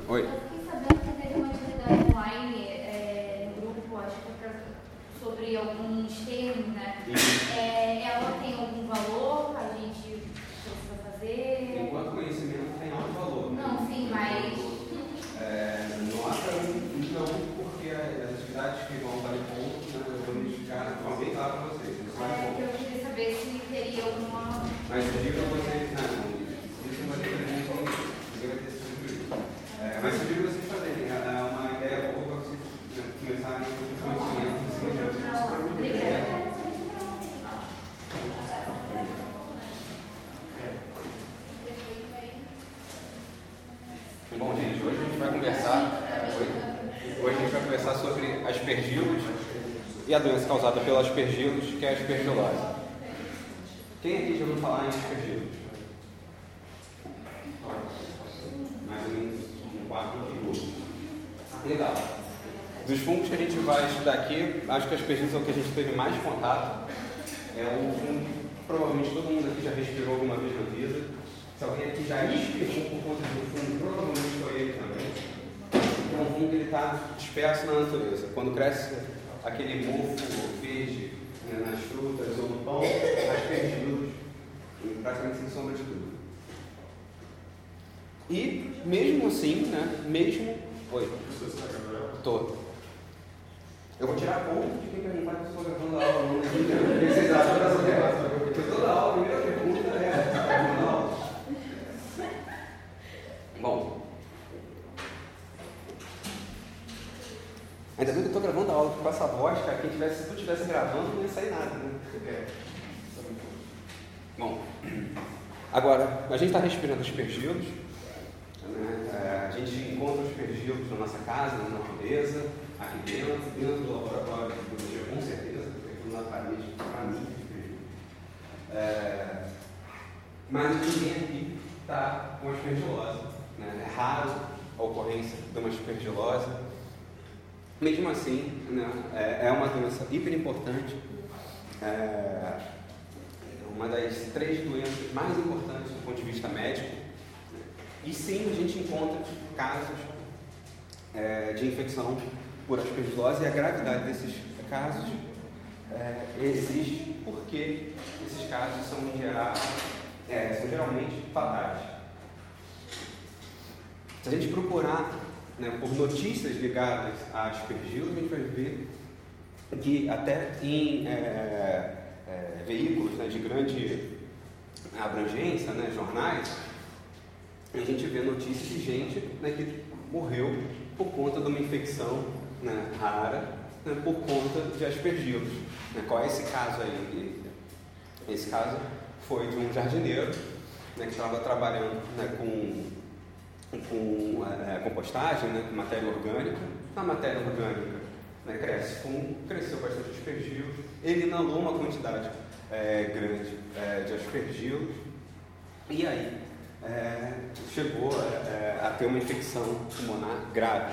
Oi. Eu fiquei sabendo que teve uma atividade online no grupo, acho que sobre alguns termos, né? Ela tem algum valor? A gente precisa fazer? Enquanto conhecimento tem alto valor. Não, sim, mas... Nota, não, porque as atividades que vão para o ponto, né, eu vou indicar de forma bem clara para vocês. Eu queria saber se teria alguma... Mas eu digo para vocês, isso não vai ter presente com isso. Ninguém vai ter esse tipo de isso. Mas eu digo para vocês fazerem. É uma ideia boa para vocês começarem a ter conhecimento em cima disso. Bom, gente, hoje a gente vai conversar sobre aspergilos e a doença causada pelo aspergilos, que é a aspergilose. Quem aqui já ouviu falar em aspergilos? Mais ou menos um quarto de grupo. Legal. Dos fungos que a gente vai estudar aqui, acho que aspergilos é o que a gente teve mais contato. É um fungo, provavelmente todo mundo aqui já respirou alguma vez na vida. Se alguém aqui já espirrou por conta do fungo, provavelmente foi ele também. É um fungo que está disperso na natureza. Quando cresce aquele mofo verde, né, nas frutas ou no pão, aspergilos, praticamente sem sombra de tudo. E mesmo assim, né, Oi. Tô. Eu vou tirar ponto de quem perguntar que eu estou gravando a aula. Não entendo. O que vocês acham dessa pergunta? Porque toda aula, a primeira pergunta é essa, está gravando a aula? Bom. Ainda bem que eu estou gravando a aula com essa voz, cara. Se tu estivesse gravando, não ia sair nada, né? Bom, agora, a gente está respirando aspergilos, né? A gente encontra os aspergilos na nossa casa, na natureza, aqui dentro do laboratório de biologia, com certeza, porque aqui na parede, para mim, mas ninguém aqui está com aspergilose, né? É raro a ocorrência de uma aspergilose. Mesmo assim, né, é uma doença hiper importante, uma das 3 doenças mais importantes do ponto de vista médico. E sim, a gente encontra casos de infecção por aspergilose, e a gravidade desses casos existe porque esses casos são geralmente fatais. Se a gente procurar, né, por notícias ligadas a aspergilos, a gente vai ver que até em veículos, né, de grande abrangência, né, jornais, a gente vê notícias de gente, né, que morreu por conta de uma infecção, né, rara, né, por conta de aspergilos. Né? Qual é esse caso aí? Esse caso foi de um jardineiro, né, que estava trabalhando, né, com compostagem, né, com matéria orgânica. Na matéria orgânica, né, cresce fungo, cresceu bastante aspergilos, ele inalou uma quantidade grande de aspergilos, e aí chegou a ter uma infecção pulmonar grave.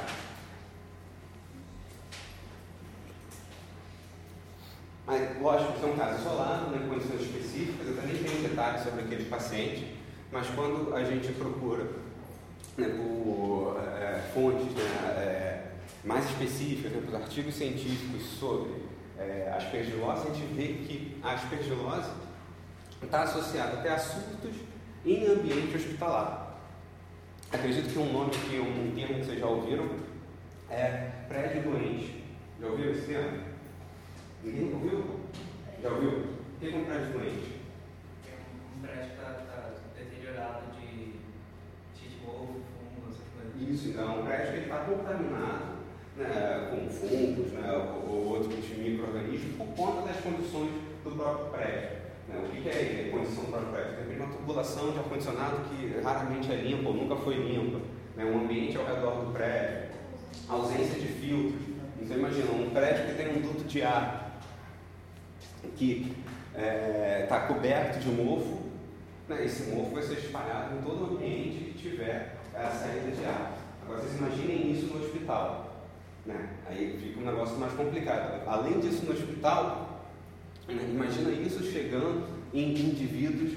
Mas, lógico, isso é um caso isolado, né, com condições específicas. Eu também tenho detalhes sobre aquele paciente, mas quando a gente procura, né, por fontes, né, mais específicas, né, por artigos científicos sobre aspergilose, a gente vê que a aspergilose está associada até a surtos em ambiente hospitalar. Acredito que um nome aqui, um termo que vocês já ouviram, é prédio doente. Já ouviram esse termo? Ninguém ouviu? Já ouviu? O que é um prédio doente? Um prédio que está deteriorado de mofo, fungo, essas coisas. Isso, então, é um prédio que está contaminado, né, com fungos, né, ou outros micro-organismos por conta das condições do próprio prédio. Né? O que é a condição do próprio prédio? Tem uma tubulação de ar-condicionado que raramente é limpa ou nunca foi limpa, né? Um ambiente ao redor do prédio, ausência de filtros. Então, imagina, um prédio que tem um duto de ar que está coberto de mofo, né? Esse mofo vai ser espalhado em todo o ambiente que tiver a saída de ar. Agora, vocês imaginem isso no hospital, né? Aí fica um negócio mais complicado. Além disso, no hospital, né, imagina isso chegando em indivíduos,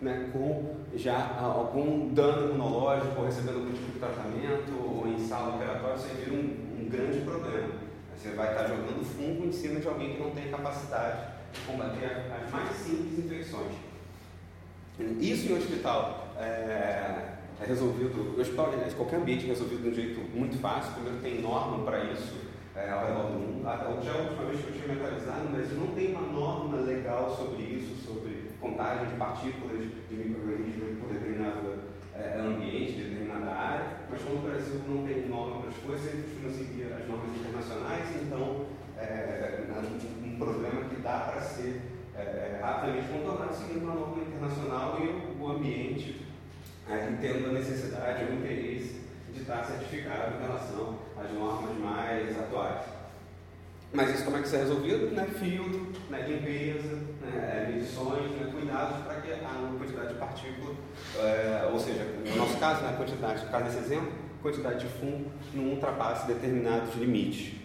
né, com já algum dano imunológico, ou recebendo algum tipo de tratamento, ou em sala operatória, isso aí vira um grande problema. Você vai estar jogando fungo em cima de alguém que não tem capacidade de combater as mais simples infecções. Isso em hospital é resolvido, o hospital, aliás, qualquer ambiente é resolvido de um jeito muito fácil. Primeiro tem norma para isso ao redor do mundo. Já a última vez que eu tinha mentalizado, mas não tem uma norma legal sobre isso, sobre contagem de partículas de micro-organismos por determinado ambiente, determinada área. Mas como o Brasil não tem norma para as coisas, eles costumam seguir as normas internacionais, então é um problema que dá para ser rapidamente contornado seguindo uma norma internacional e o ambiente tendo a necessidade ou interesse de estar certificado em relação às normas mais atuais. Mas isso como é que isso é resolvido? Filtro, limpeza, medições, cuidados para que a quantidade de partícula, ou seja, no nosso caso, no caso desse exemplo, a quantidade de fungo não ultrapasse determinados limites.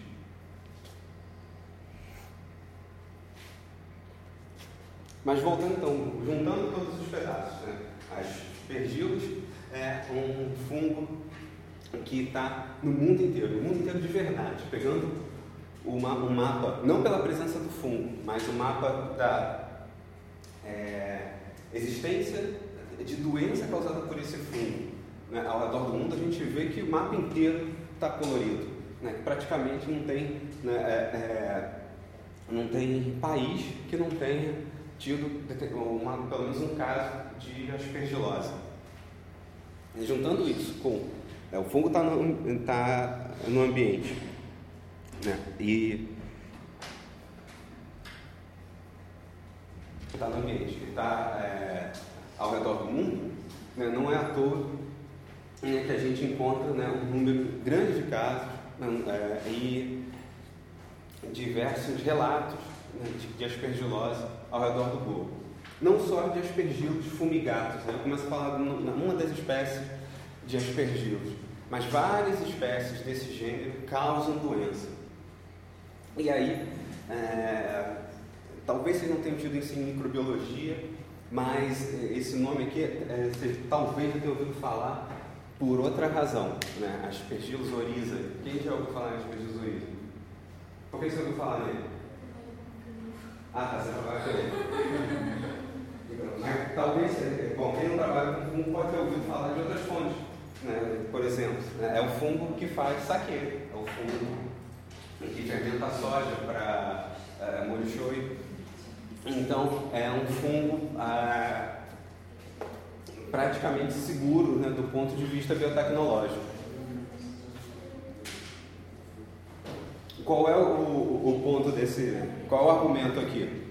Mas voltando então, juntando todos os pedaços, aspergilos é um fungo que está no mundo inteiro de verdade, pegando um mapa, não pela presença do fungo, mas o mapa da existência de doença causada por esse fungo. Ao redor do mundo a gente vê que o mapa inteiro está colorido, praticamente não tem país que não tenha tido pelo menos um caso de aspergilose. E juntando isso com o fungo está no ambiente, e está no ambiente, está ao redor do mundo, não é à toa que a gente encontra um número grande de casos e diversos relatos de aspergilose ao redor do globo. Não só de aspergilos fumigatos, eu começo a falar numa das espécies de aspergilos, mas várias espécies desse gênero causam doença. E aí, talvez vocês não tenham tido isso em microbiologia, mas esse nome aqui, você talvez já tenha ouvido falar por outra razão, Aspergillus oryza. Quem já ouviu falar em Aspergillus oryza? Por que você ouviu falar nele? Você trabalha com ele. Mas talvez, quem não trabalha com fungo pode ter ouvido falar de outras fontes. Por exemplo, é o fungo que faz saquê, é o fungo que fermenta a soja para molho shoyu. Então, é um fungo praticamente seguro, do ponto de vista biotecnológico. Qual é o ponto qual é o argumento aqui?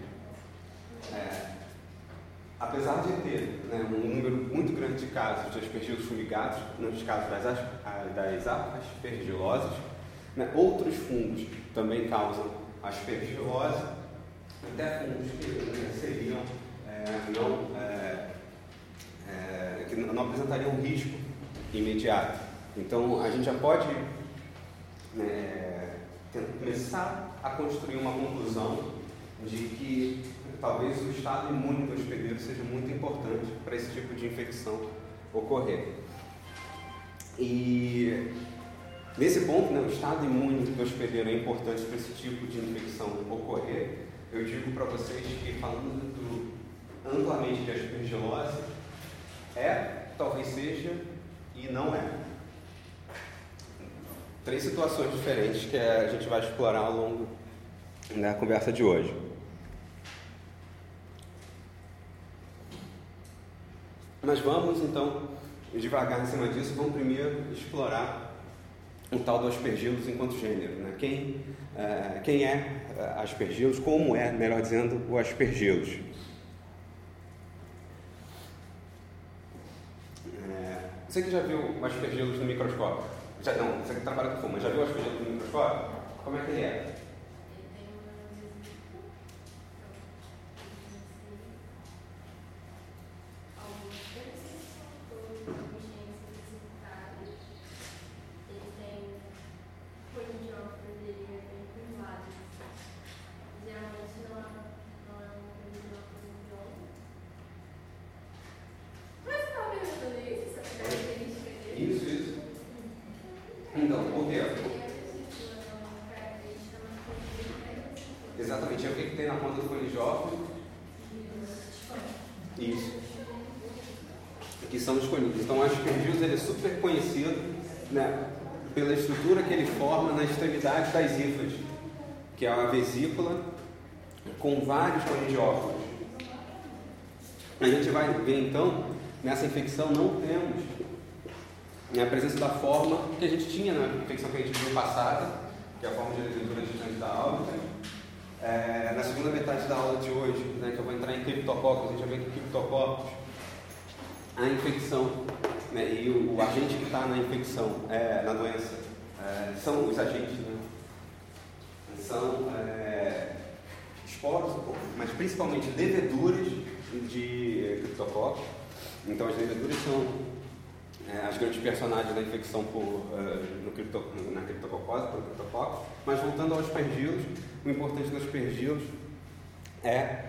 Apesar de ter um número muito grande de casos de aspergilos fumigatos, nos casos das aspergiloses, outros fungos também causam aspergilose, até fungos que seriam que não apresentariam risco imediato. Então a gente já pode começar a construir uma conclusão de que talvez o estado imune do hospedeiro seja muito importante para esse tipo de infecção ocorrer. E nesse ponto, o estado imune do hospedeiro é importante para esse tipo de infecção ocorrer. Eu digo para vocês que, falando amplamente de aspergilose, talvez seja e não é. 3 situações diferentes que a gente vai explorar ao longo da conversa de hoje. Mas vamos então devagar em cima disso. Vamos primeiro explorar o tal do aspergillus enquanto gênero, Quem é aspergillus? Como é, melhor dizendo, o aspergillus? Você que já viu o aspergillus no microscópio? Você que trabalha com fungo, já viu o aspergillus no microscópio? Como é que ele é? tem na ponta do conídeo? Isso. Que são os conídeos. Então, o aspergillus ele é super conhecido, né, pela estrutura que ele forma na extremidade das hifas, que é uma vesícula com vários conidiófilos. A gente vai ver, então, nessa infecção não temos a presença da forma que a gente tinha na infecção que a gente viu passada, que é a forma de levedura distante da aura. Na segunda metade da aula de hoje, né, que eu vou entrar em criptococcus, a gente vai ver que criptococcus, a infecção, né, e o agente que está na infecção, na doença, são os agentes, né? São esporos, mas principalmente leveduras de criptococcus. Então, as leveduras são as grandes personagens da infecção na criptococose, por criptococcus. Mas voltando aos aspergillus, o importante dos aspergillus é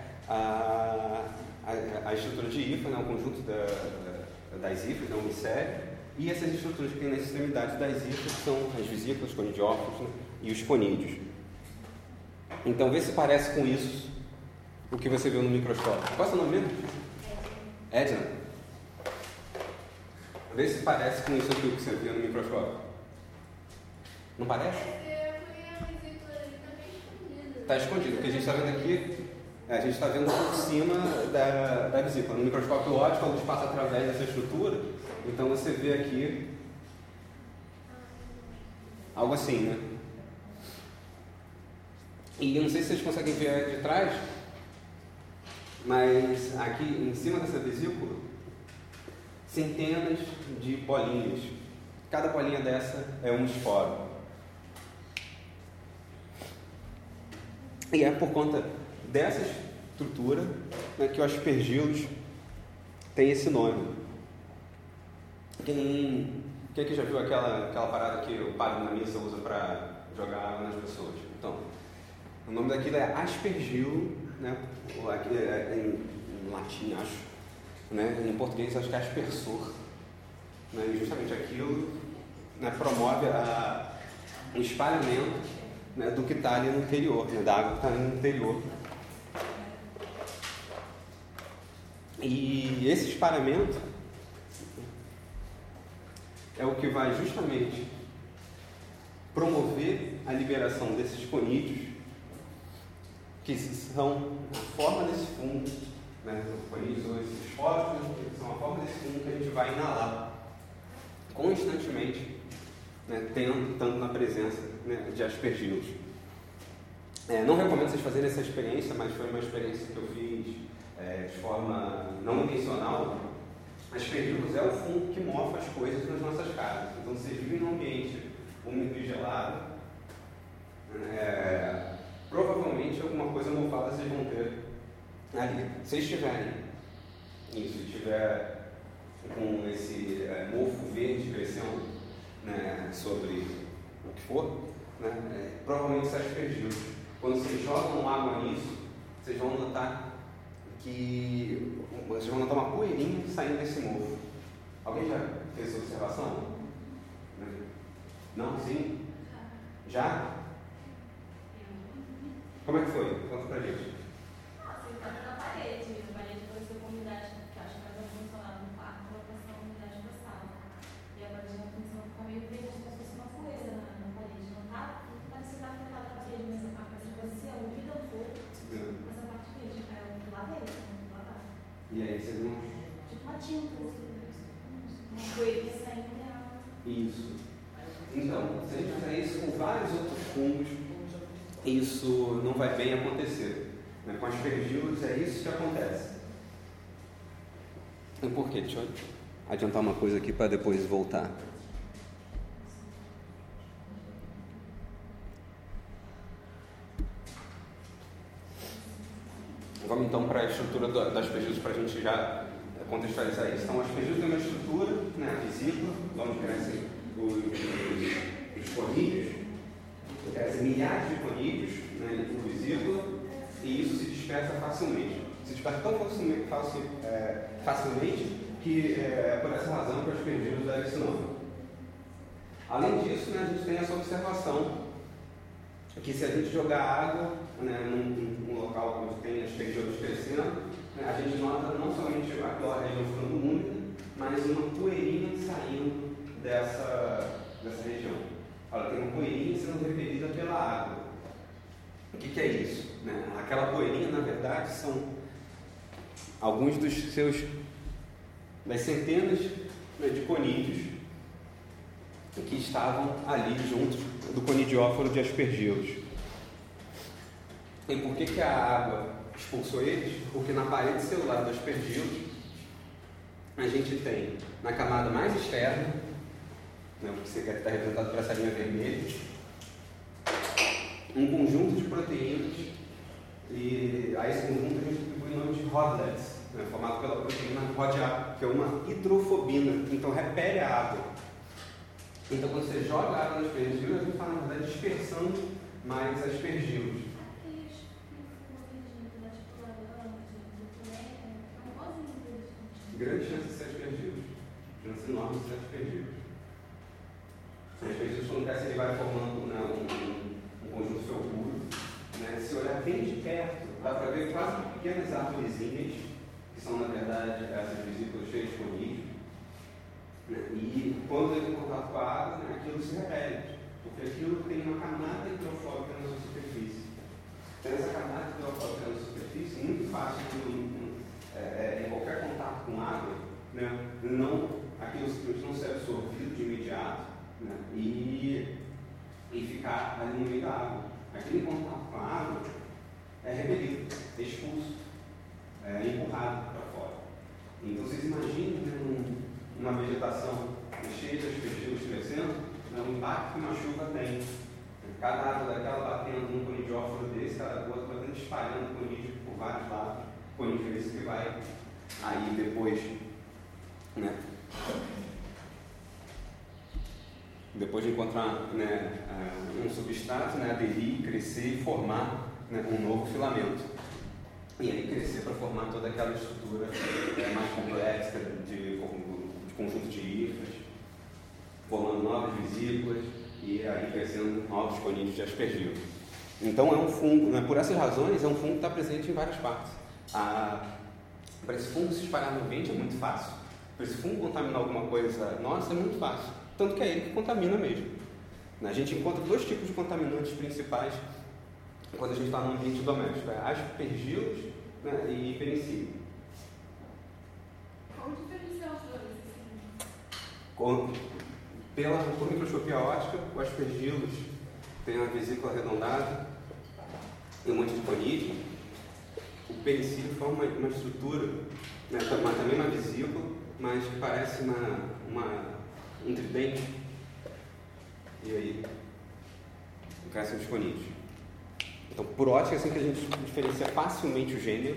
a estrutura de hifa, né, o conjunto das hifas, né, o micélio, e essas estruturas que tem nas extremidades das hifas são as vesículas, conidiófilos, né, e os conídeos. Então, vê se parece com isso o que você viu no microscópio. Qual é o seu nome mesmo? Edna. Vê se parece com isso aqui que você viu no microscópio. Não parece? Está escondido. O que a gente está vendo aqui, a gente está vendo por cima da vesícula. No microscópio óptico, a luz passa através dessa estrutura. Então você vê aqui algo assim, né? E eu não sei se vocês conseguem ver de trás, mas aqui em cima dessa vesícula, centenas de bolinhas. Cada bolinha dessa é um esporo. E é por conta dessa estrutura, né, que o aspergillus tem esse nome. Quem aqui já viu aquela parada que o padre na missa usa para jogar água nas pessoas? Então, o nome daquilo é aspergillus, né? Em latim, acho. Né? Em português, acho que é aspersor. Né? E justamente aquilo, né, promove o espalhamento, né, do que está ali no interior, né, da água que está ali no interior. E esse espalhamento é o que vai justamente promover a liberação desses conídeos, que são a forma desse fungo, né, conídeos ou esses esporos, que são a forma desse fungo que a gente vai inalar constantemente, né, estando na presença, né, de aspergillus. Não recomendo vocês fazerem essa experiência, mas foi uma experiência que eu fiz de forma não intencional. Aspergillus é o fungo que mofa as coisas nas nossas casas. Então, se vocês vivem num ambiente úmido e gelado, provavelmente alguma coisa mofada vocês vão ter ali. Se vocês tiverem isso, estiver com esse mofo verde crescendo, né, sobre o que for, né, provavelmente isso é aspergillus. Quando vocês jogam água nisso, vocês vão notar uma poeirinha saindo desse mofo. Alguém já fez essa observação? Não? Sim? Já? Como é que foi? Conta pra gente. Você está na parede, a parede apareceu com umidade, que acho que estava funcionando no quarto, ela passou a umidade da sala. E a parede começou a ficar meio verde, como se fosse uma poeira na parede. Não tá? Parece que está afetada a parede, mas a parte que parecia úmida um pouco, mas a parte verde, eu lavei, lavar. E aí, vocês não... Tipo uma tinta, uma poeira saindo de água. Isso. Então, se a gente fizer isso com vários outros fungos, isso não vai bem acontecer. Com aspergillus é isso que acontece. E por quê? Deixa eu adiantar uma coisa aqui para depois voltar. Vamos então para a estrutura das aspergillus para a gente já contextualizar isso. Então, as aspergillus tem uma estrutura, né, a vesícula, onde crescem os conídeos, crescem milhares de conídeos, né, por vesícula, e isso se dispersa facilmente. Se dispersa tão facilmente que é por essa razão que os aspergillus dão esse nome. Além disso, né, a gente tem essa observação que se a gente jogar água, né, num local onde tem aspergilhos crescendo, né, a gente nota não somente aquela região ficando úmida, mas uma poeirinha saindo dessa região. Ela tem uma poeirinha sendo repelida pela água. O que é isso? Né? Aquela poeirinha, na verdade, são alguns das centenas, né, de conídeos que estavam ali junto do conidióforo de aspergilos. E por que a água expulsou eles? Porque na parede celular do aspergilo a gente tem, na camada mais externa, né, o que você quer estar representado por essa linha vermelha, um conjunto de proteínas, e a esse conjunto a gente atribui o nome de rodlets, né, formado pela proteína RODA, que é uma hidrofobina, então repele a água. Então quando você joga a água no aspergilo, a gente fala na verdade dispersando mais aspergilos. Grande chance de ser aspergilos, chance enorme de ser aspergilos. As aspergilos, quando crescem, ele vai formando, né, um conjunto felpudo. Né? Se olhar bem de perto, dá para ver quase pequenas árvorezinhas, que são, na verdade, essas vesículas cheias de conídeo. Né? E quando ele tem contato com a água, né, aquilo se repele, porque aquilo tem uma camada hidrofóbica na sua superfície. Então, essa camada hidrofóbica na sua superfície, muito fácil em qualquer contato com água, né, aquilo simplesmente não ser absorvido de imediato, né, e ficar ali no meio da água. Aquele contato com a água é repelido, é expulso, é empurrado para fora. Então vocês imaginem, né, uma vegetação cheia de aspergilos crescendo, né, o impacto que uma chuva tem. Cada água daquela batendo num conidióforo desse, cada gota batendo, espalhando conídeo por vários lados. Conídeo esse que vai aí depois, né, depois de encontrar, né, um substrato, né, aderir, crescer e formar, né, um novo filamento. E aí crescer para formar toda aquela estrutura mais complexa de conjunto de hifas, formando novas vesículas e aí crescendo novos conídeos de aspergilo. Então é um fungo, né, por essas razões, é um fungo que está presente em várias partes. Para esse fungo se espalhar no ambiente é muito fácil. Para esse fungo contaminar alguma coisa nossa é muito fácil. Tanto que é ele que contamina mesmo. A gente encontra dois tipos de contaminantes principais quando a gente está no ambiente doméstico: aspergilos, né, e penicillium. Qual diferencial os dois? Por microscopia óptica, o aspergilos tem uma vesícula arredondada e um monte de conídeo. O penicillium forma uma estrutura, né, também uma vesícula, mas que parece um tridente. E aí crescem os conídeos. Então, por ótica, é assim que a gente diferencia facilmente o gênero,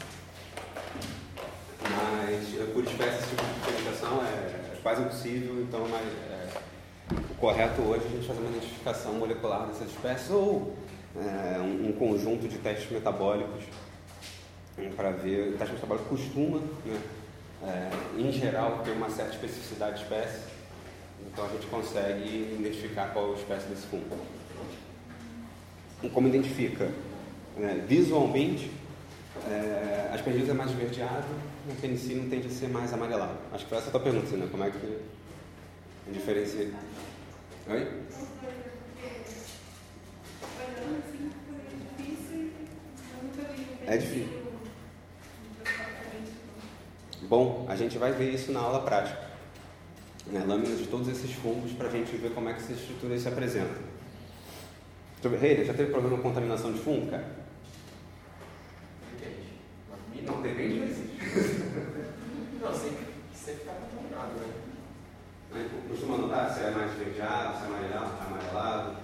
mas por espécie esse tipo de diferenciação é quase impossível. Então, o correto hoje é a gente fazer uma identificação molecular dessas espécies ou um conjunto de testes metabólicos para ver. O teste metabólico costuma, né, em geral, ter uma certa especificidade de espécie, então a gente consegue identificar qual é a espécie desse fungo. Como identifica? Visualmente, aspergilos é mais esverdeado, a penicillium tende a ser mais amarelado. Acho que foi essa a tua pergunta, né? Como é que diferencia? Oi? É difícil. Bom, a gente vai ver isso na aula prática. Lâminas de todos esses fungos para a gente ver como é que essas estruturas se apresentam. Já teve problema com contaminação de fungo, cara? Não, depende disso. Não, sempre está contaminado, né? Costuma notar se é mais esverdeado, se é amarelado?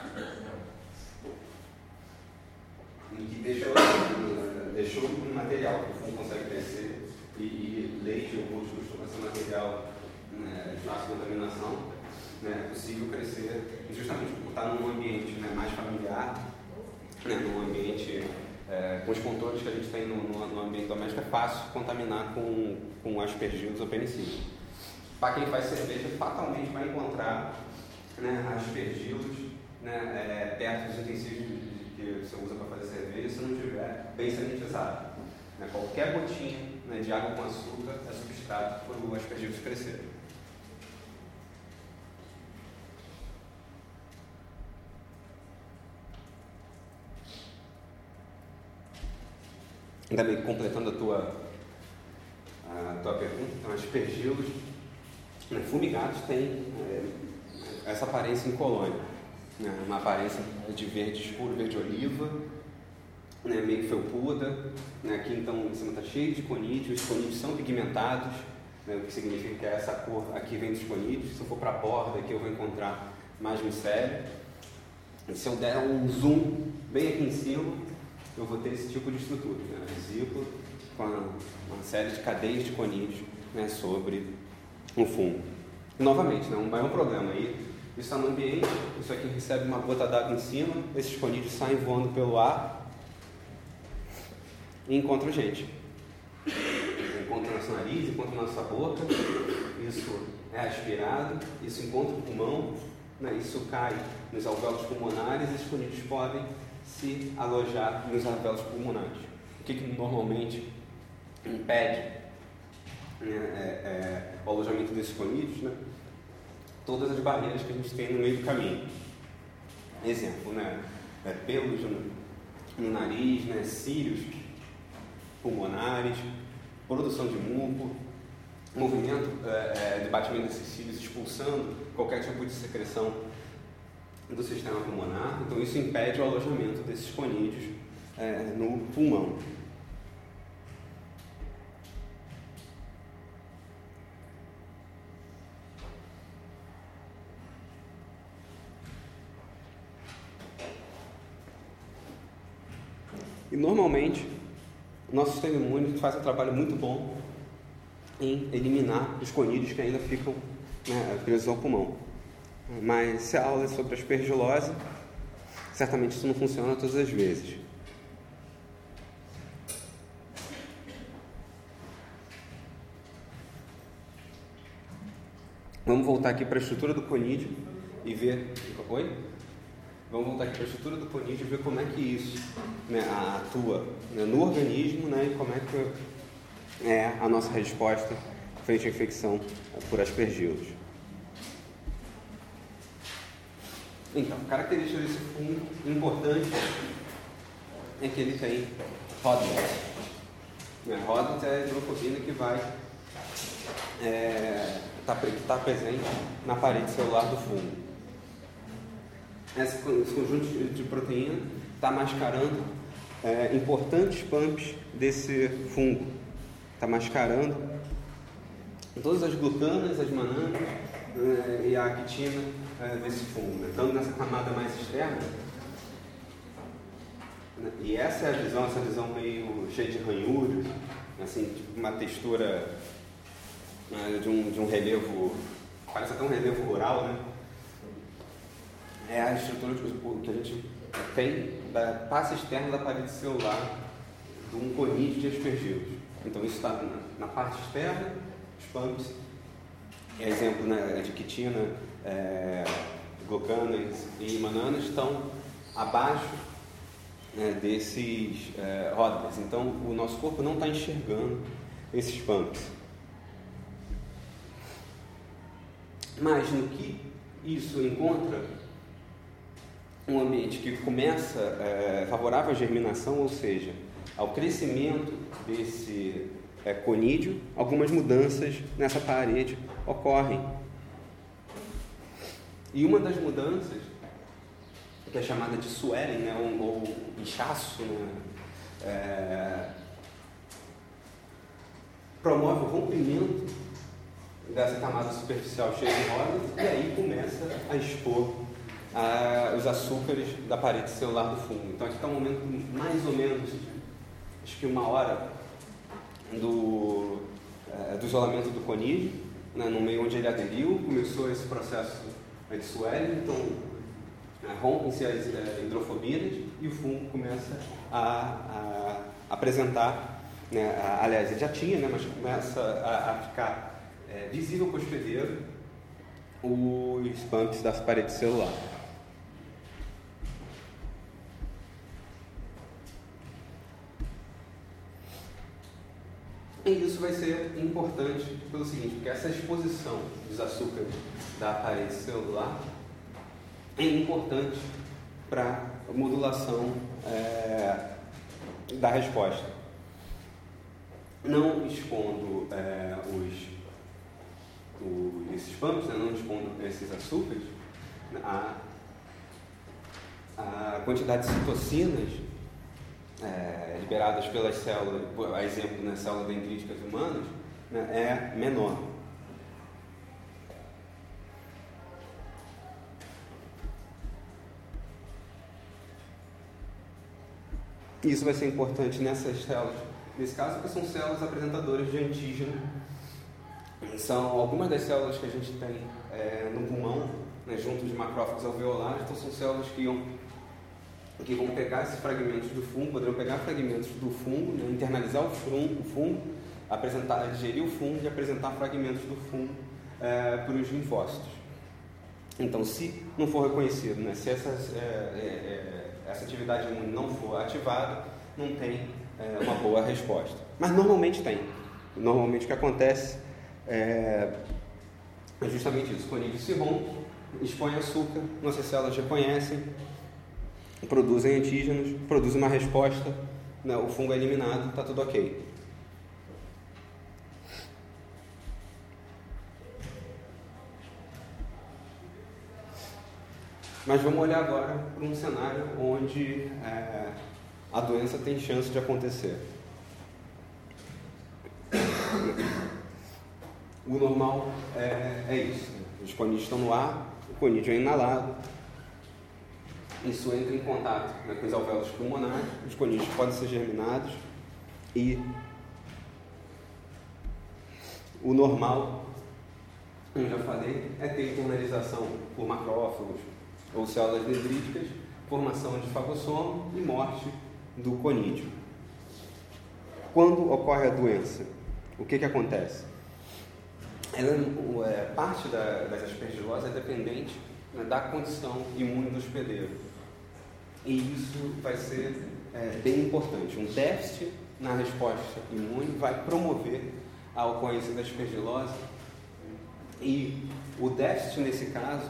Em que deixou um material que o fungo consegue crescer, e leite ou gosto costuma ser material, né, de fácil contaminação. É possível crescer justamente por estar num ambiente, né, mais familiar, né, num ambiente com os contornos que a gente tem no ambiente doméstico. É fácil contaminar com aspergilos ou penicillium. Para quem faz cerveja, fatalmente vai encontrar, né, aspergilos né, perto dos utensílios que você usa para fazer cerveja se não estiver bem sanitizado. Né? Qualquer gotinha, né, de água com açúcar é substrato para os aspergilhos crescerem. Ainda bem, completando a tua pergunta, então, aspergilos, né, fumigados têm essa aparência incolônia, né, uma aparência de verde escuro, verde oliva, né, meio felpuda, né, aqui então em cima está cheio de conídeos, os conídeos são pigmentados, né, o que significa que essa cor aqui vem dos conídeos. Se eu for para a borda aqui eu vou encontrar mais micélio, e se eu der um zoom bem aqui em cima, eu vou ter esse tipo de estrutura, né, vesícula com uma série de cadeias de conídeos, né, sobre o fungo. E, novamente, né, um maior problema aí, isso está no ambiente, isso aqui recebe uma gota d'água em cima, esses conídeos saem voando pelo ar e encontram gente. Encontram nosso nariz, encontram nossa boca, isso é aspirado, isso encontra o pulmão, né, isso cai nos alvéolos pulmonares e esses conídeos podem se alojar nos alvéolos pulmonares. O que normalmente impede, né, o alojamento desses conídeos? Né? Todas as barreiras que a gente tem no meio do caminho. Exemplo, né, pelos no nariz, né, cílios pulmonares, produção de muco, movimento de batimento desses cílios expulsando qualquer tipo de secreção do sistema pulmonar. Então isso impede o alojamento desses conídeos no pulmão. E normalmente o nosso sistema imune faz um trabalho muito bom em eliminar os conídeos que ainda ficam, né, presos ao pulmão. Mas se a aula é sobre aspergilose, certamente isso não funciona todas as vezes. Vamos voltar aqui para a estrutura do conídeo e ver... Oi? Vamos voltar aqui para a estrutura do conídeo e ver como é que isso, né, atua, né, no organismo, né, e como é que é a nossa resposta frente à infecção por aspergilos. Então, característica desse fungo importante é que ele tem ródulos. Ródulos é a hidrofobina que vai estar presente na parede celular do fungo. Esse conjunto de proteína está mascarando importantes pumps desse fungo. Está mascarando todas as glutanas, as mananas e a quitina desse fungo. Então, nessa camada mais externa, e essa é essa visão meio cheia de ranhuros, assim, tipo uma textura de um relevo, parece até um relevo rural, né? É a estrutura que a gente tem da face externa da parede celular de um conídeo de aspergilos. Então isso está na parte externa, os pumps, exemplo, né, de quitina, glucanas e mananas estão abaixo, né, desses ródulos. Então o nosso corpo não está enxergando esses pumps. Mas no que isso encontra um ambiente que começa favorável à germinação, ou seja, ao crescimento desse conídeo, algumas mudanças nessa parede ocorrem. E uma das mudanças, que é chamada de swelling, né, ou inchaço, né, promove o rompimento dessa camada superficial cheia de ródulos, e aí começa a expor os açúcares da parede celular do fungo. Então aqui está um momento mais ou menos, acho que 1 hora do isolamento do conídeo, né, no meio onde ele aderiu, começou esse processo de swelling, então rompem-se as hidrofobinas e o fungo começa a apresentar, né, aliás, ele já tinha, né, mas começa a ficar visível para o hospedeiro os pumps da parede celular. E isso vai ser importante pelo seguinte, porque essa exposição dos açúcares da parede celular é importante para a modulação da resposta. Não expondo esses pumps, né, não expondo esses açúcares, a quantidade de citocinas liberadas pelas células, a exemplo nas células dendríticas humanas, né, é menor. Isso vai ser importante nessas células, nesse caso, porque são células apresentadoras de antígeno. São algumas das células que a gente tem no pulmão, né, junto de macrófagos alveolares. Então são células que vão pegar esses fragmentos do fungo, poderão pegar fragmentos do fungo, né, internalizar o fungo, digerir o fungo e apresentar fragmentos do fungo para os linfócitos. Então, se não for reconhecido, né, se essa atividade imune não for ativada, não tem uma boa resposta. Mas normalmente tem. Normalmente o que acontece é justamente isso. O conídeo se rompe, expõe açúcar, nossas células reconhecem, produzem antígenos, produzem uma resposta, né, o fungo é eliminado, está tudo ok. Mas vamos olhar agora para um cenário onde a doença tem chance de acontecer. O normal é isso. Os conídeos estão no ar, o conídeo é inalado, isso entra em contato, né, com os alvéolos pulmonares, os conídeos podem ser germinados e o normal, como eu já falei, é ter internalização por macrófagos ou células dendríticas, formação de fagossoma e morte do conídeo. Quando ocorre a doença, o que acontece? Parte das aspergiloses é dependente, né, da condição imune do hospedeiro. E isso vai ser bem importante. Um déficit na resposta imune vai promover a ocorrência da aspergilose. E o déficit, nesse caso,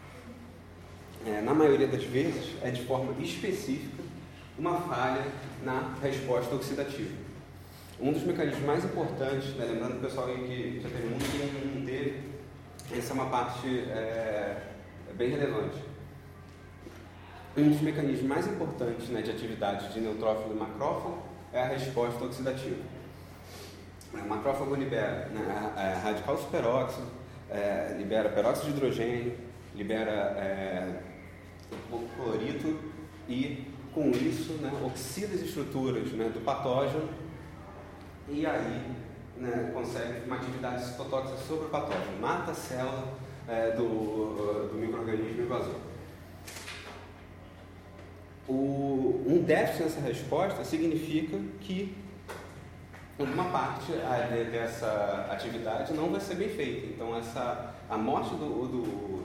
na maioria das vezes, é de forma específica uma falha na resposta oxidativa. Um dos mecanismos mais importantes, né, lembrando o pessoal aí que já teve muito e não teve, essa é uma parte bem relevante. Um dos mecanismos mais importantes, né, de atividade de neutrófilo e macrófago é a resposta oxidativa. O macrófago libera, né, radical superóxido, libera peróxido de hidrogênio, libera clorito e, com isso, né, oxida as estruturas, né, do patógeno e aí, né, consegue uma atividade citotóxica sobre o patógeno, mata a célula do micro-organismo invasor. Um déficit nessa resposta significa que uma parte dessa atividade não vai ser bem feita. Então, a morte do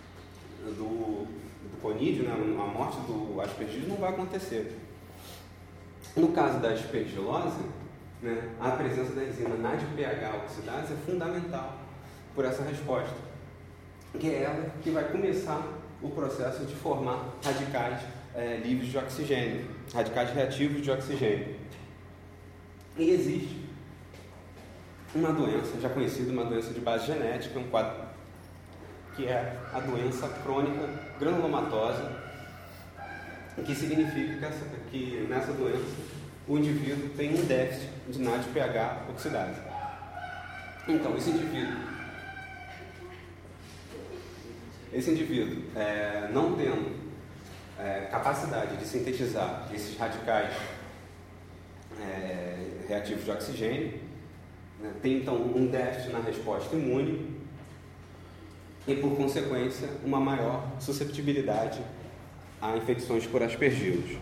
conídeo, né, a morte do aspergillus não vai acontecer. No caso da aspergilose, né, a presença da enzima NADPH oxidase é fundamental por essa resposta, que é ela que vai começar o processo de formar radicais livres de oxigênio, radicais reativos de oxigênio. E existe uma doença, já conhecida, uma doença de base genética, um quadro, que é a doença crônica granulomatosa, que significa que nessa doença o indivíduo tem um déficit de NADPH oxidase. Então, esse indivíduo não tendo capacidade de sintetizar esses radicais reativos de oxigênio, né, tem então um déficit na resposta imune e, por consequência, uma maior susceptibilidade a infecções por aspergillus.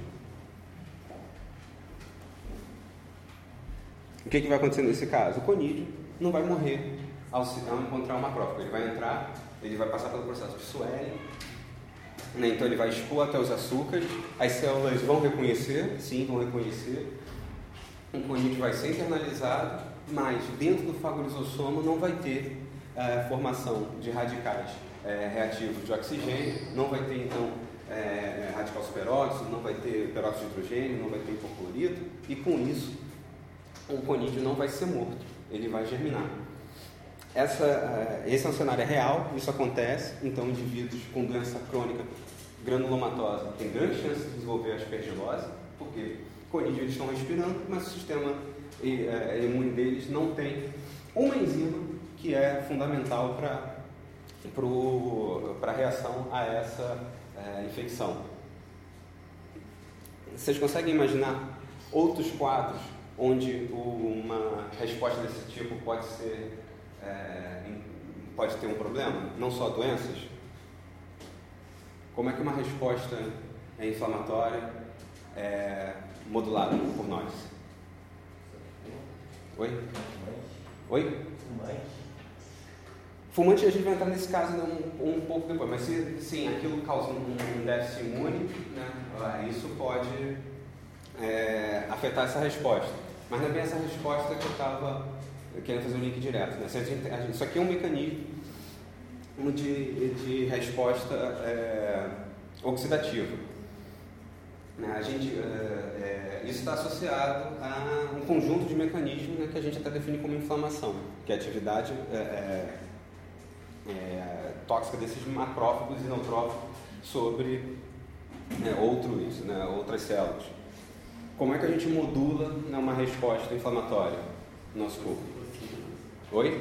O que vai acontecer nesse caso? O conídeo não vai morrer ao encontrar o macrófago. Ele vai entrar, ele vai passar pelo processo de swelling, né? Então ele vai expor até os açúcares, as células vão reconhecer, sim, vão reconhecer, o conídeo vai ser internalizado mas dentro do fagolisossoma não vai ter formação de radicais reativos de oxigênio, não vai ter então radical superóxido, não vai ter peróxido de hidrogênio, não vai ter hipoclorito, e com isso o conídeo não vai ser morto, ele vai germinar. Esse é um cenário real, isso acontece, então indivíduos com doença crônica granulomatosa têm grande chance de desenvolver aspergilose, porque conídeo eles estão respirando, mas o sistema imune deles não tem uma enzima que é fundamental para a reação a essa infecção. Vocês conseguem imaginar outros quadros onde uma resposta desse tipo pode ter um problema? Não só doenças? Como é que uma resposta inflamatória é modulada por nós? Oi? Fumante, a gente vai entrar nesse caso um pouco depois, mas se aquilo causa um déficit imune, né, isso pode afetar essa resposta. Mas não é bem essa resposta que eu estava querendo fazer um link direto. Né? Isso aqui é um mecanismo de resposta oxidativa. Isso está associado a um conjunto de mecanismos, né, que a gente até define como inflamação, que é a atividade tóxica desses macrófagos e neutrófagos sobre outras células. Como é que a gente modula uma resposta inflamatória no nosso corpo? Oi?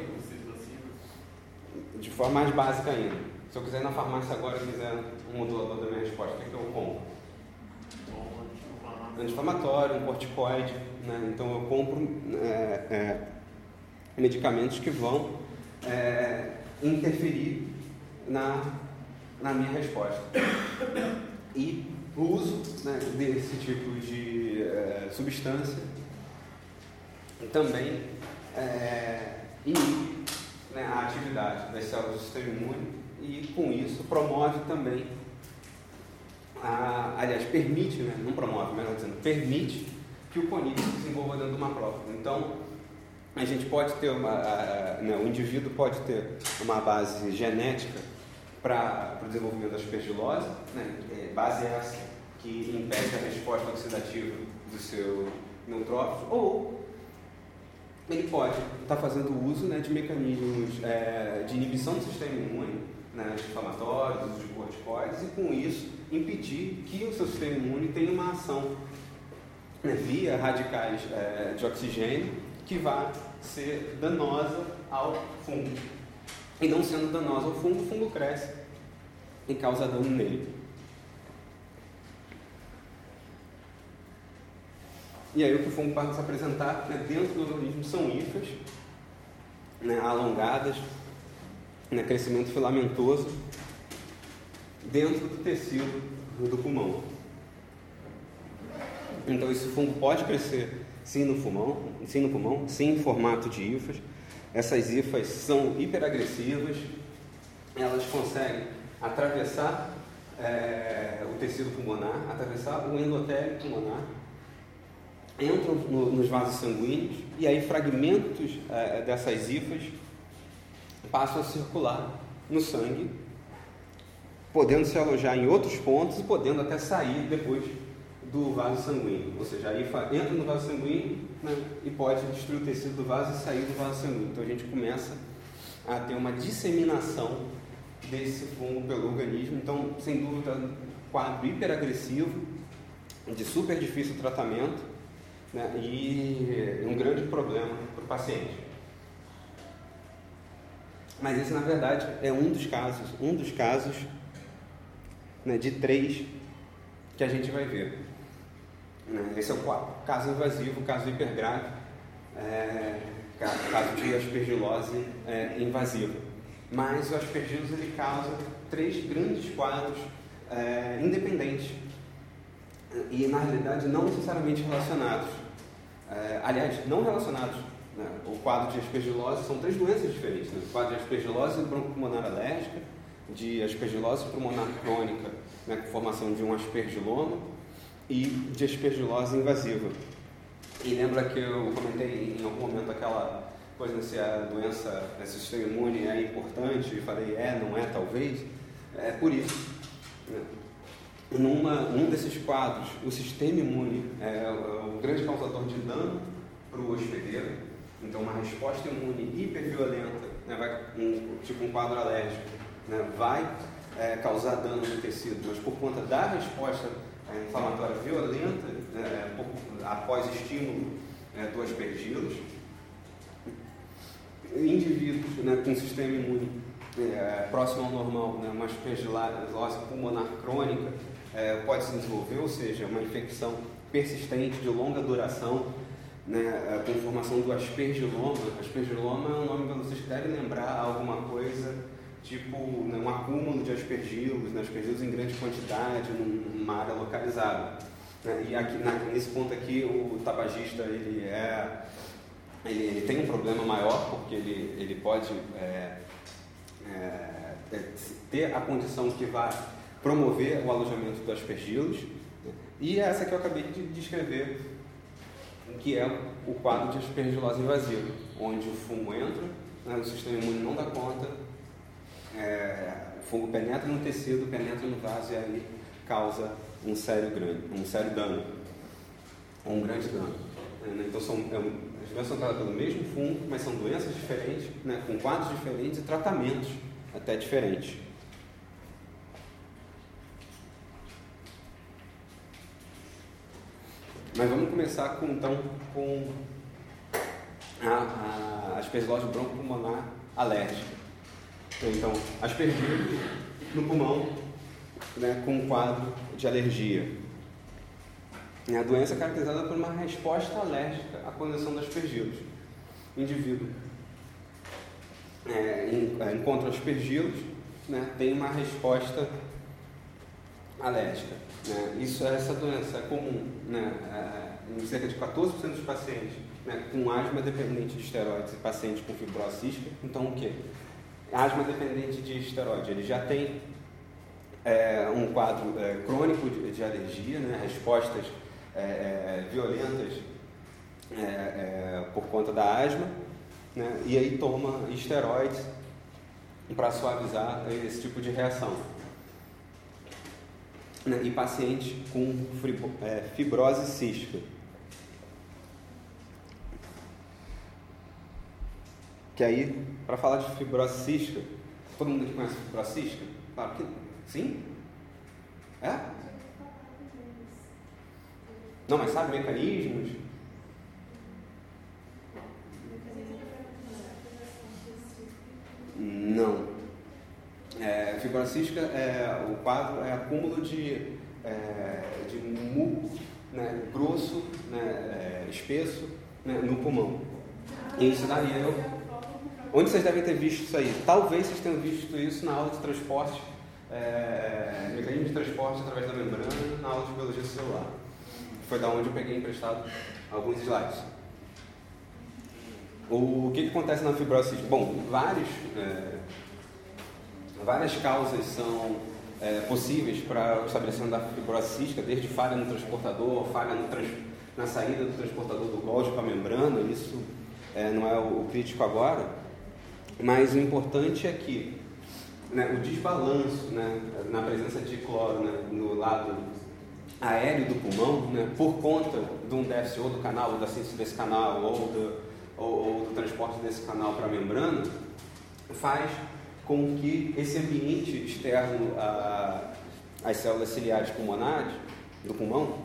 De forma mais básica ainda. Se eu quiser ir na farmácia agora e quiser um modulador da minha resposta, o que eu compro? Anti-inflamatório, um corticoide, né? Então eu compro medicamentos que vão interferir na minha resposta. E o uso, né, desse tipo de substância também inibe, né, a atividade das células do sistema imune e com isso promove também permite, né, não promove, melhor dizendo, permite que o conídeo se desenvolva dentro do macrófago. Então, a gente pode ter o indivíduo pode ter uma base genética para o desenvolvimento da aspergilose, né, base essa que impede a resposta oxidativa do seu neutrófilo, ou ele pode estar fazendo uso, né, de mecanismos de inibição do sistema imune, né, anti-inflamatórios, uso de corticoides, e com isso impedir que o seu sistema imune tenha uma ação, né, via radicais de oxigênio que vai ser danosa ao fungo. E não sendo danosa ao fungo, o fungo cresce e causa dano nele. E aí o que o fungo passa a se apresentar, né, dentro do organismo são hifas, né, alongadas, né, crescimento filamentoso dentro do tecido do pulmão. Então esse fungo pode crescer sim no pulmão, sim em formato de hifas. Essas hifas são hiperagressivas, elas conseguem atravessar o tecido pulmonar, atravessar o endotélio pulmonar, entram nos vasos sanguíneos e aí fragmentos dessas hifas passam a circular no sangue, podendo se alojar em outros pontos e podendo até sair depois do vaso sanguíneo. Ou seja, a hifa entra no vaso sanguíneo, né, e pode destruir o tecido do vaso e sair do vaso sanguíneo. Então a gente começa a ter uma disseminação desse fungo pelo organismo. Então, sem dúvida, um quadro hiperagressivo, de super difícil tratamento, né, e um grande problema para o paciente. Mas esse, na verdade, é um dos casos, né, de 3 que a gente vai ver. Esse é o caso invasivo, caso hipergrave, caso de aspergilose invasiva. Mas o aspergilose ele causa 3 grandes quadros independentes e, na realidade, não necessariamente relacionados. Aliás, não relacionados. Né? O quadro de aspergilose são 3 doenças diferentes. Né? O quadro de aspergilose broncopulmonar alérgica, de aspergilose pulmonar crônica, né, com formação de um aspergiloma, e de aspergilose invasiva. E lembra que eu comentei em algum momento aquela coisa se a doença, esse sistema imune é importante, e falei não é, talvez, é por isso. Né? Num desses quadros, o sistema imune é o grande causador de dano para o hospedeiro, então uma resposta imune hiperviolenta, né, tipo um quadro alérgico, né, vai causar dano no tecido, mas por conta da resposta inflamatória violenta, após estímulo do aspergilos, indivíduos, né, com sistema imune próximo ao normal, né, uma aspergilose pulmonar crônica pode se desenvolver, ou seja, uma infecção persistente de longa duração, né, com formação do aspergiloma. Aspergiloma é um nome que vocês devem lembrar alguma coisa tipo, né, um acúmulo de aspergilos, né, aspergilos em grande quantidade, numa área localizada. E aqui, nesse ponto aqui, o tabagista ele tem um problema maior, porque ele pode ter a condição que vai promover o alojamento dos aspergilos, né? E essa que eu acabei de descrever, que é o quadro de aspergilose invasiva, onde o fungo entra, né, o sistema imune não dá conta, o fungo penetra no tecido, penetra no vaso e aí causa um sério dano, ou um grande dano. Então as doenças são tratadas pelo mesmo fungo, mas são doenças diferentes, né, com quadros diferentes e tratamentos até diferentes. Mas vamos começar então com a aspergilose broncopulmonar alérgica. Então, aspergilos no pulmão, né, com um quadro de alergia. A doença é caracterizada por uma resposta alérgica à condição dos aspergilos. O indivíduo encontra aspergilos, né, tem uma resposta alérgica. Né? Essa doença é comum, né, em cerca de 14% dos pacientes, né, com asma dependente de esteroides e pacientes com fibrose cística. Então, o que? Asma dependente de esteroide, ele já tem um quadro crônico de alergia, né, respostas violentas por conta da asma, né, e aí toma esteroides para suavizar esse tipo de reação. E pacientes com fibrose cística. Que aí, para falar de fibrose cística, todo mundo aqui conhece fibrose cística? Claro que sim? Não, mas sabe mecanismos? Não. Fibrose cística, o quadro é acúmulo de muco, né, grosso, né, espesso, né, no pulmão. E isso daí onde vocês devem ter visto isso aí? Talvez vocês tenham visto isso na aula de transporte, mecanismo de transporte através da membrana, na aula de biologia celular. Foi da onde eu peguei emprestado alguns slides. O que acontece na fibrose cística? Bom, várias causas são possíveis para o estabelecimento da fibrose cística, desde falha no transportador, falha na saída do transportador do Golgi para a membrana. Isso não é o crítico agora, mas o importante é que, né, o desbalanço, né, na presença de cloro, né, no lado aéreo do pulmão, né, por conta de um déficit ou do canal, ou da síntese desse canal, ou do transporte desse canal para a membrana, faz com que esse ambiente externo às células ciliares pulmonares do pulmão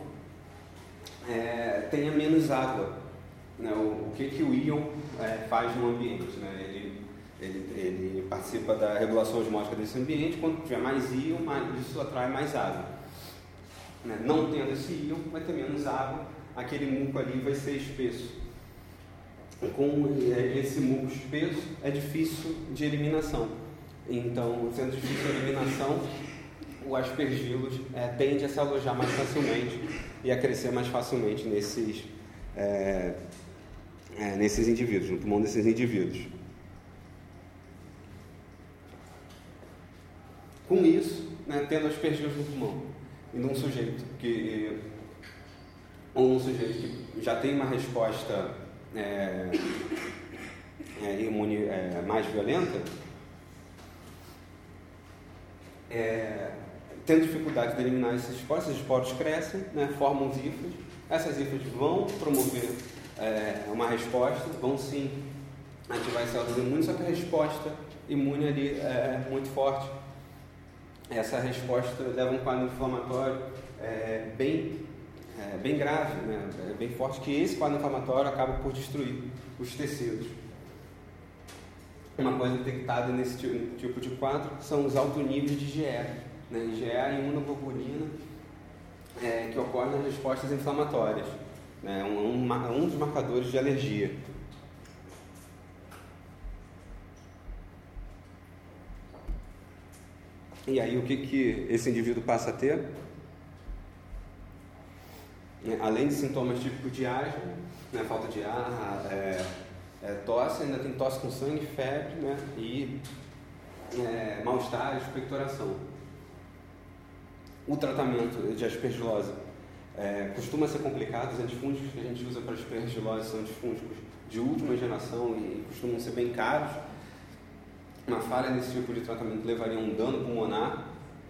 tenha menos água. Né? O que o íon faz no ambiente? Né? Ele participa da regulação osmótica desse ambiente. Quando tiver mais íon, isso atrai mais água. Né? Não tendo esse íon, vai ter menos água, aquele muco ali vai ser espesso. Com esse muco espesso, é difícil de eliminação. Então, sendo difícil a eliminação, o aspergilos tende a se alojar mais facilmente e a crescer mais facilmente nesses indivíduos, no pulmão desses indivíduos. Com isso, né, tendo aspergilos no pulmão, e num sujeito que ou um sujeito que já tem uma resposta imune mais violenta, tendo dificuldade de eliminar esses esporos crescem, né, formam os hifas. Essas hifas vão promover uma resposta, vão sim ativar as células imunes, só que a resposta imune ali é muito forte. Essa resposta leva a um quadro inflamatório bem grave, né, bem forte, que esse quadro inflamatório acaba por destruir os tecidos. Uma coisa detectada nesse tipo de quadro são os altos níveis de IgE. Né? IgE é a imunoglobulina que ocorre nas respostas inflamatórias. Né? Um dos marcadores de alergia. E aí o que esse indivíduo passa a ter? Além de sintomas típicos de asma, né? Falta de ar, tosse, ainda tem tosse com sangue, febre, né? E mal-estar, expectoração. O tratamento de aspergilose costuma ser complicado. Os antifúngicos que a gente usa para aspergilose são antifúngicos de última geração e costumam ser bem caros. Uma falha nesse tipo de tratamento levaria a um dano pulmonar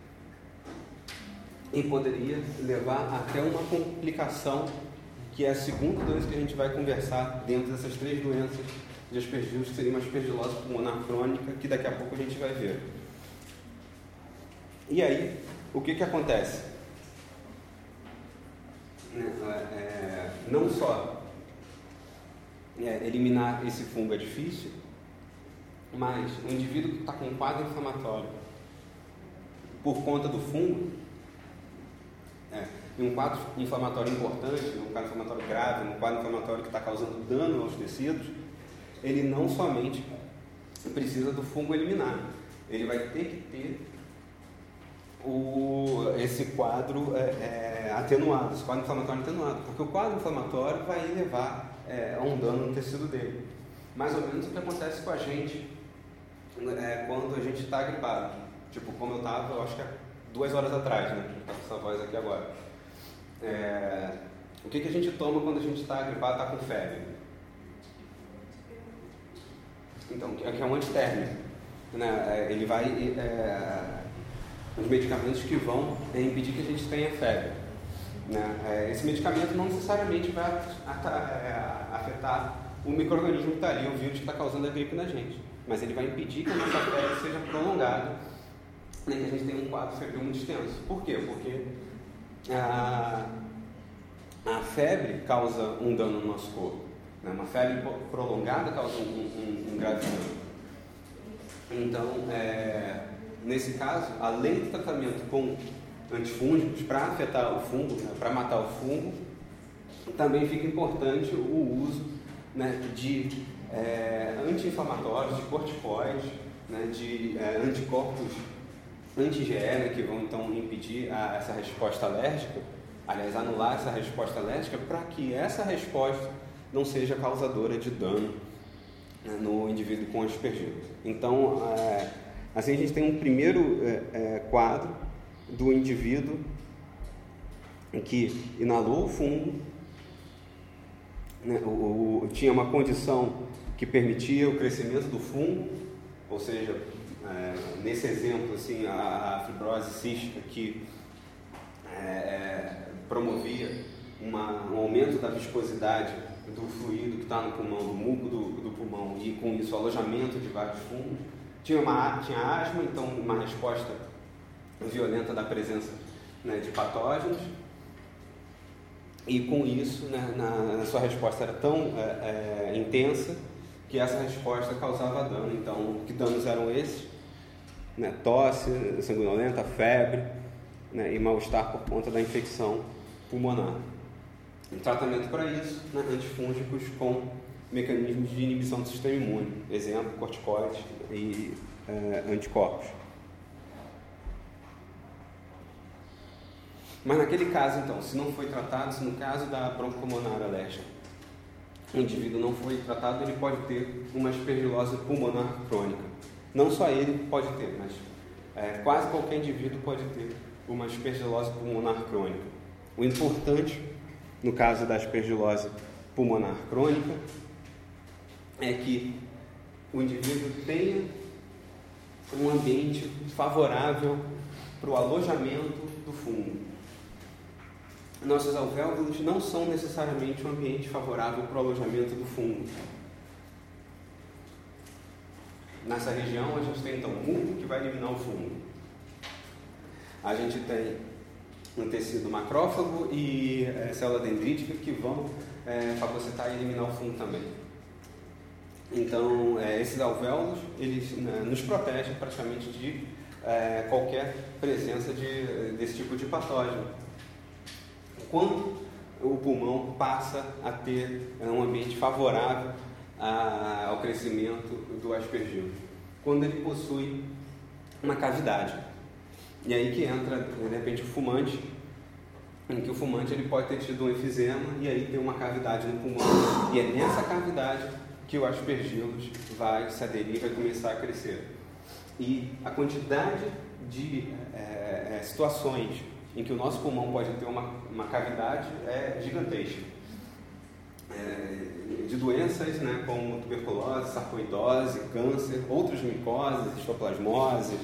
e poderia levar até uma complicação, que é a segunda doença que a gente vai conversar dentro dessas 3 doenças de aspergilose, que seria uma aspergilose pulmonar crônica, que daqui a pouco a gente vai ver. E aí, o que acontece? Não só eliminar esse fungo é difícil, mas o indivíduo que está com um quadro inflamatório por conta do fungo, em um quadro inflamatório importante, um quadro inflamatório grave, um quadro inflamatório que está causando dano aos tecidos, ele não somente precisa do fungo eliminar, ele vai ter que ter esse quadro atenuado, esse quadro inflamatório atenuado, porque o quadro inflamatório vai levar a um dano no tecido dele. Mais ou menos o que acontece com a gente quando a gente está gripado. Tipo, como eu estava, eu acho que há 2 horas atrás, né? Está com essa voz aqui agora. O que a gente toma quando a gente está gripado, está com febre? Então, que é um antitérmico. Né? Ele vai... os medicamentos que vão impedir que a gente tenha febre. Né? Esse medicamento não necessariamente vai afetar o micro-organismo que está ali, o vírus que está causando a gripe na gente, mas ele vai impedir que a nossa febre seja prolongada, né, que a gente tenha um quadro febril muito extenso. Por quê? Porque a febre causa um dano no nosso corpo, né? Uma febre prolongada causa um grave dano. Então, nesse caso, além do tratamento com antifúngicos para afetar o fungo, né, para matar o fungo, também fica importante o uso, né, de anti-inflamatórios, de corticoides, né, de anticorpos anti-IgE, né, que vão então impedir essa resposta alérgica, aliás, anular essa resposta alérgica, para que essa resposta não seja causadora de dano, né, no indivíduo com aspergilose. Então, assim a gente tem um primeiro quadro do indivíduo que inalou o fungo, né, tinha uma condição que permitia o crescimento do fungo, ou seja, nesse exemplo, assim, a fibrose cística que promovia um aumento da viscosidade do fluido que está no pulmão, do muco do pulmão, e com isso o alojamento de vários fungos. Tinha asma, então uma resposta violenta da presença, né, de patógenos, e com isso, né, na sua resposta era tão intensa que essa resposta causava dano. Então, que danos eram esses? Né, tosse sanguinolenta, febre, né, e mal-estar por conta da infecção pulmonar. Um tratamento para isso, né, antifúngicos com mecanismos de inibição do sistema imune, exemplo, corticoides e anticorpos. Mas naquele caso, então, se não foi tratado, se no caso da broncopulmonar alérgica, o indivíduo não foi tratado, ele pode ter uma aspergilose pulmonar crônica. Não só ele pode ter, mas quase qualquer indivíduo pode ter uma aspergilose pulmonar crônica. O importante no caso da aspergilose pulmonar crônica, é que o indivíduo tenha um ambiente favorável para o alojamento do fungo. Nossos alvéolos não são necessariamente um ambiente favorável para o alojamento do fungo. Nessa região, a gente tem, então, muco que vai eliminar o fungo. A gente tem um tecido macrófago e célula dendrítica que vão fagocitar e eliminar o fungo também. Então, esses alvéolos, eles nos protegem praticamente de qualquer presença desse tipo de patógeno. Quando o pulmão passa a ter um ambiente favorável ao crescimento do aspergillus, quando ele possui uma cavidade. E aí que entra, de repente, o fumante, em que o fumante ele pode ter tido um efizema e aí tem uma cavidade no pulmão. E é nessa cavidade que o aspergillus vai se aderir, vai começar a crescer. E a quantidade de situações em que o nosso pulmão pode ter uma cavidade é gigantesca. De doenças, né, como tuberculose, sarcoidose, câncer, outras micoses, histoplasmose,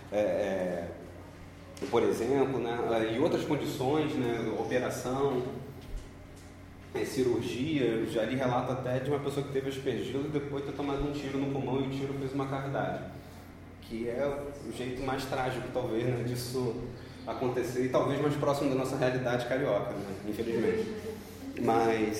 por exemplo, né, e outras condições, né, operação, cirurgia. Eu já li relato até de uma pessoa que teve aspergillus e depois de ter tomado um tiro no pulmão e o tiro fez uma cavidade, que é o jeito mais trágico, talvez, né, disso acontecer e talvez mais próximo da nossa realidade carioca, né, infelizmente. Mas,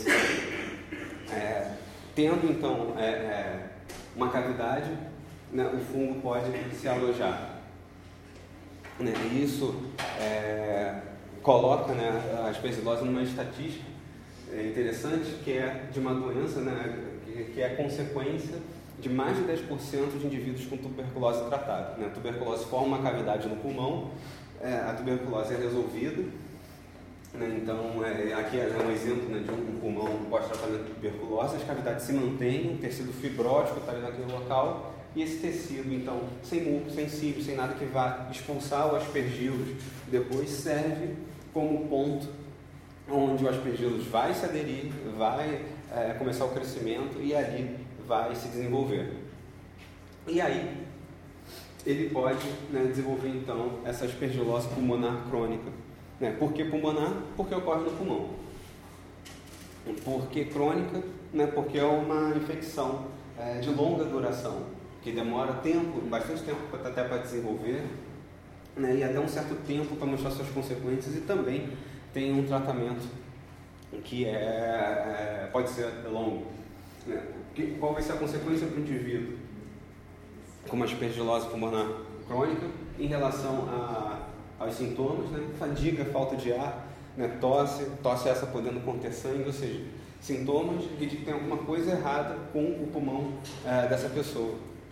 tendo então uma cavidade, né, o fungo pode se alojar. Né, e isso coloca, né, a aspergilose numa estatística interessante, que é de uma doença, né, que é consequência de mais de 10% de indivíduos com tuberculose tratada. Né? A tuberculose forma uma cavidade no pulmão, a tuberculose é resolvida. Né? Então, aqui é um exemplo, né, de um pulmão pós-tratamento de tuberculose. As cavidades se mantêm, o tecido fibrótico está ali naquele local, e esse tecido, então, sem muco, sem cílio, sem nada que vá expulsar o aspergillus, depois serve como ponto onde o aspergillus vai se aderir, vai começar o crescimento e ali vai se desenvolver. E aí, ele pode, né, desenvolver, então, essa aspergilose pulmonar crônica. Né? Por que pulmonar? Porque ocorre no pulmão. Por que crônica? Né? Porque é uma infecção de longa duração, que demora tempo, bastante tempo até para desenvolver, né? E até um certo tempo para mostrar suas consequências, e também tem um tratamento que pode ser longo. Né? Qual vai ser a consequência para o indivíduo com uma aspergilose pulmonar crônica em relação aos sintomas, né? Fadiga, falta de ar, né? Tosse essa podendo conter sangue, ou seja, sintomas de que tem alguma coisa errada com o pulmão dessa pessoa.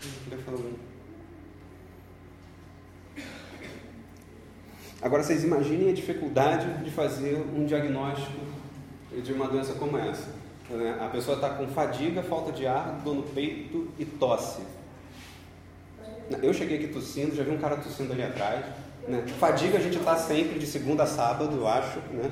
Agora vocês imaginem a dificuldade de fazer um diagnóstico de uma doença como essa. Né? A pessoa está com fadiga, falta de ar, dor no peito e tosse. Eu cheguei aqui tossindo, já vi um cara tossindo ali atrás. Né? Fadiga a gente está sempre de segunda a sábado, eu acho. Né?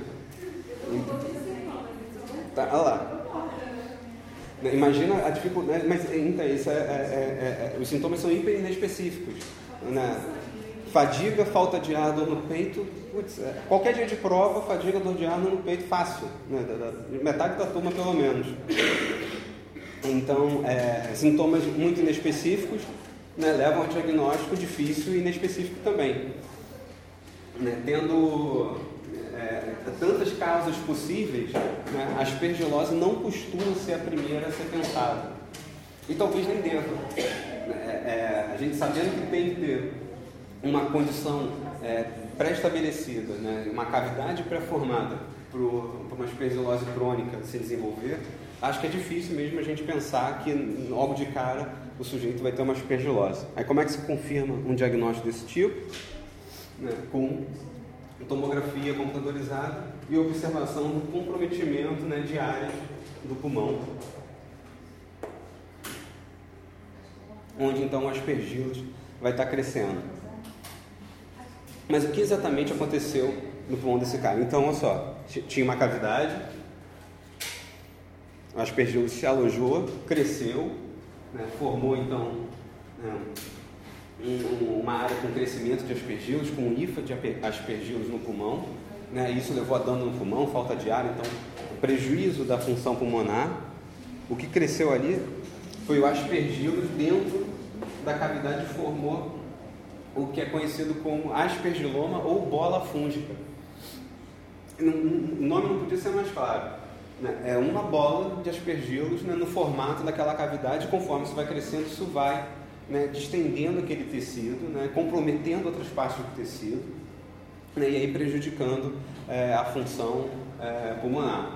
Tá, olha lá. Imagina a dificuldade, mas então, isso os sintomas são hiper inespecíficos. Né? Fadiga, falta de ar, dor no peito, qualquer dia de prova, fadiga, dor de ar, dor no peito, fácil, né? Metade da turma pelo menos. Então, sintomas muito inespecíficos, né, levam a diagnóstico difícil e inespecífico também. Né? Tendo tantas causas possíveis, né, a aspergilose não costuma ser a primeira a ser pensada. E talvez nem deva. A gente sabendo que tem que ter uma condição pré-estabelecida, né, uma cavidade pré-formada para uma aspergilose crônica se desenvolver, acho que é difícil mesmo a gente pensar que logo de cara o sujeito vai ter uma aspergilose. Aí como é que se confirma um diagnóstico desse tipo? Né, com tomografia computadorizada e observação do comprometimento, né, de áreas do pulmão, onde então o aspergillus vai estar crescendo. Mas o que exatamente aconteceu no pulmão desse cara? Então, olha só, tinha uma cavidade, o aspergillus se alojou, cresceu, né, formou então uma área com crescimento de aspergillus, com hifa de aspergillus no pulmão, né, isso levou a dano no pulmão, falta de ar, então prejuízo da função pulmonar. O que cresceu ali foi o aspergillus dentro da cavidade que formou o que é conhecido como aspergiloma ou bola fúngica. O nome não podia ser mais claro, né? É uma bola de aspergillus, né, no formato daquela cavidade. Conforme isso vai crescendo, isso vai, né, distendendo aquele tecido, né, comprometendo outras partes do tecido, né, e aí prejudicando a função pulmonar.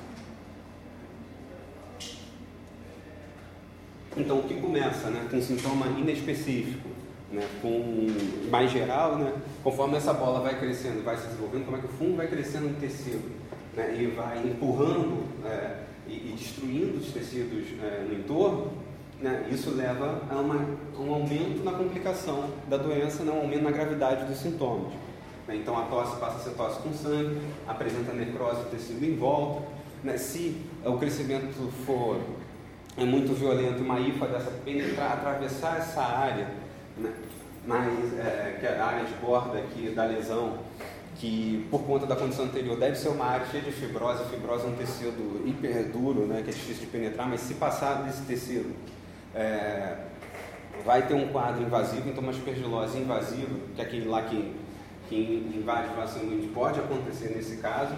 Então, o que começa, né, com um sintoma inespecífico, né, com mais geral, né, conforme essa bola vai crescendo, vai se desenvolvendo, como é que o fungo vai crescendo no tecido, né, e vai empurrando e destruindo os tecidos no entorno, né, isso leva a um aumento na complicação da doença, né, um aumento na gravidade dos sintomas. Né, então a tosse passa a ser tosse com sangue, apresenta necrose do tecido em volta, né, se o crescimento for muito violento, uma hifa dessa penetrar, atravessar essa área, né, que é a área de borda aqui da lesão, que por conta da condição anterior deve ser uma área cheia de fibrose. A fibrose é um tecido hiper duro, né, que é difícil de penetrar, mas se passar desse tecido, vai ter um quadro invasivo, então uma aspergilose invasiva, que é aquele lá que invade o vaso sanguíneo, pode acontecer nesse caso.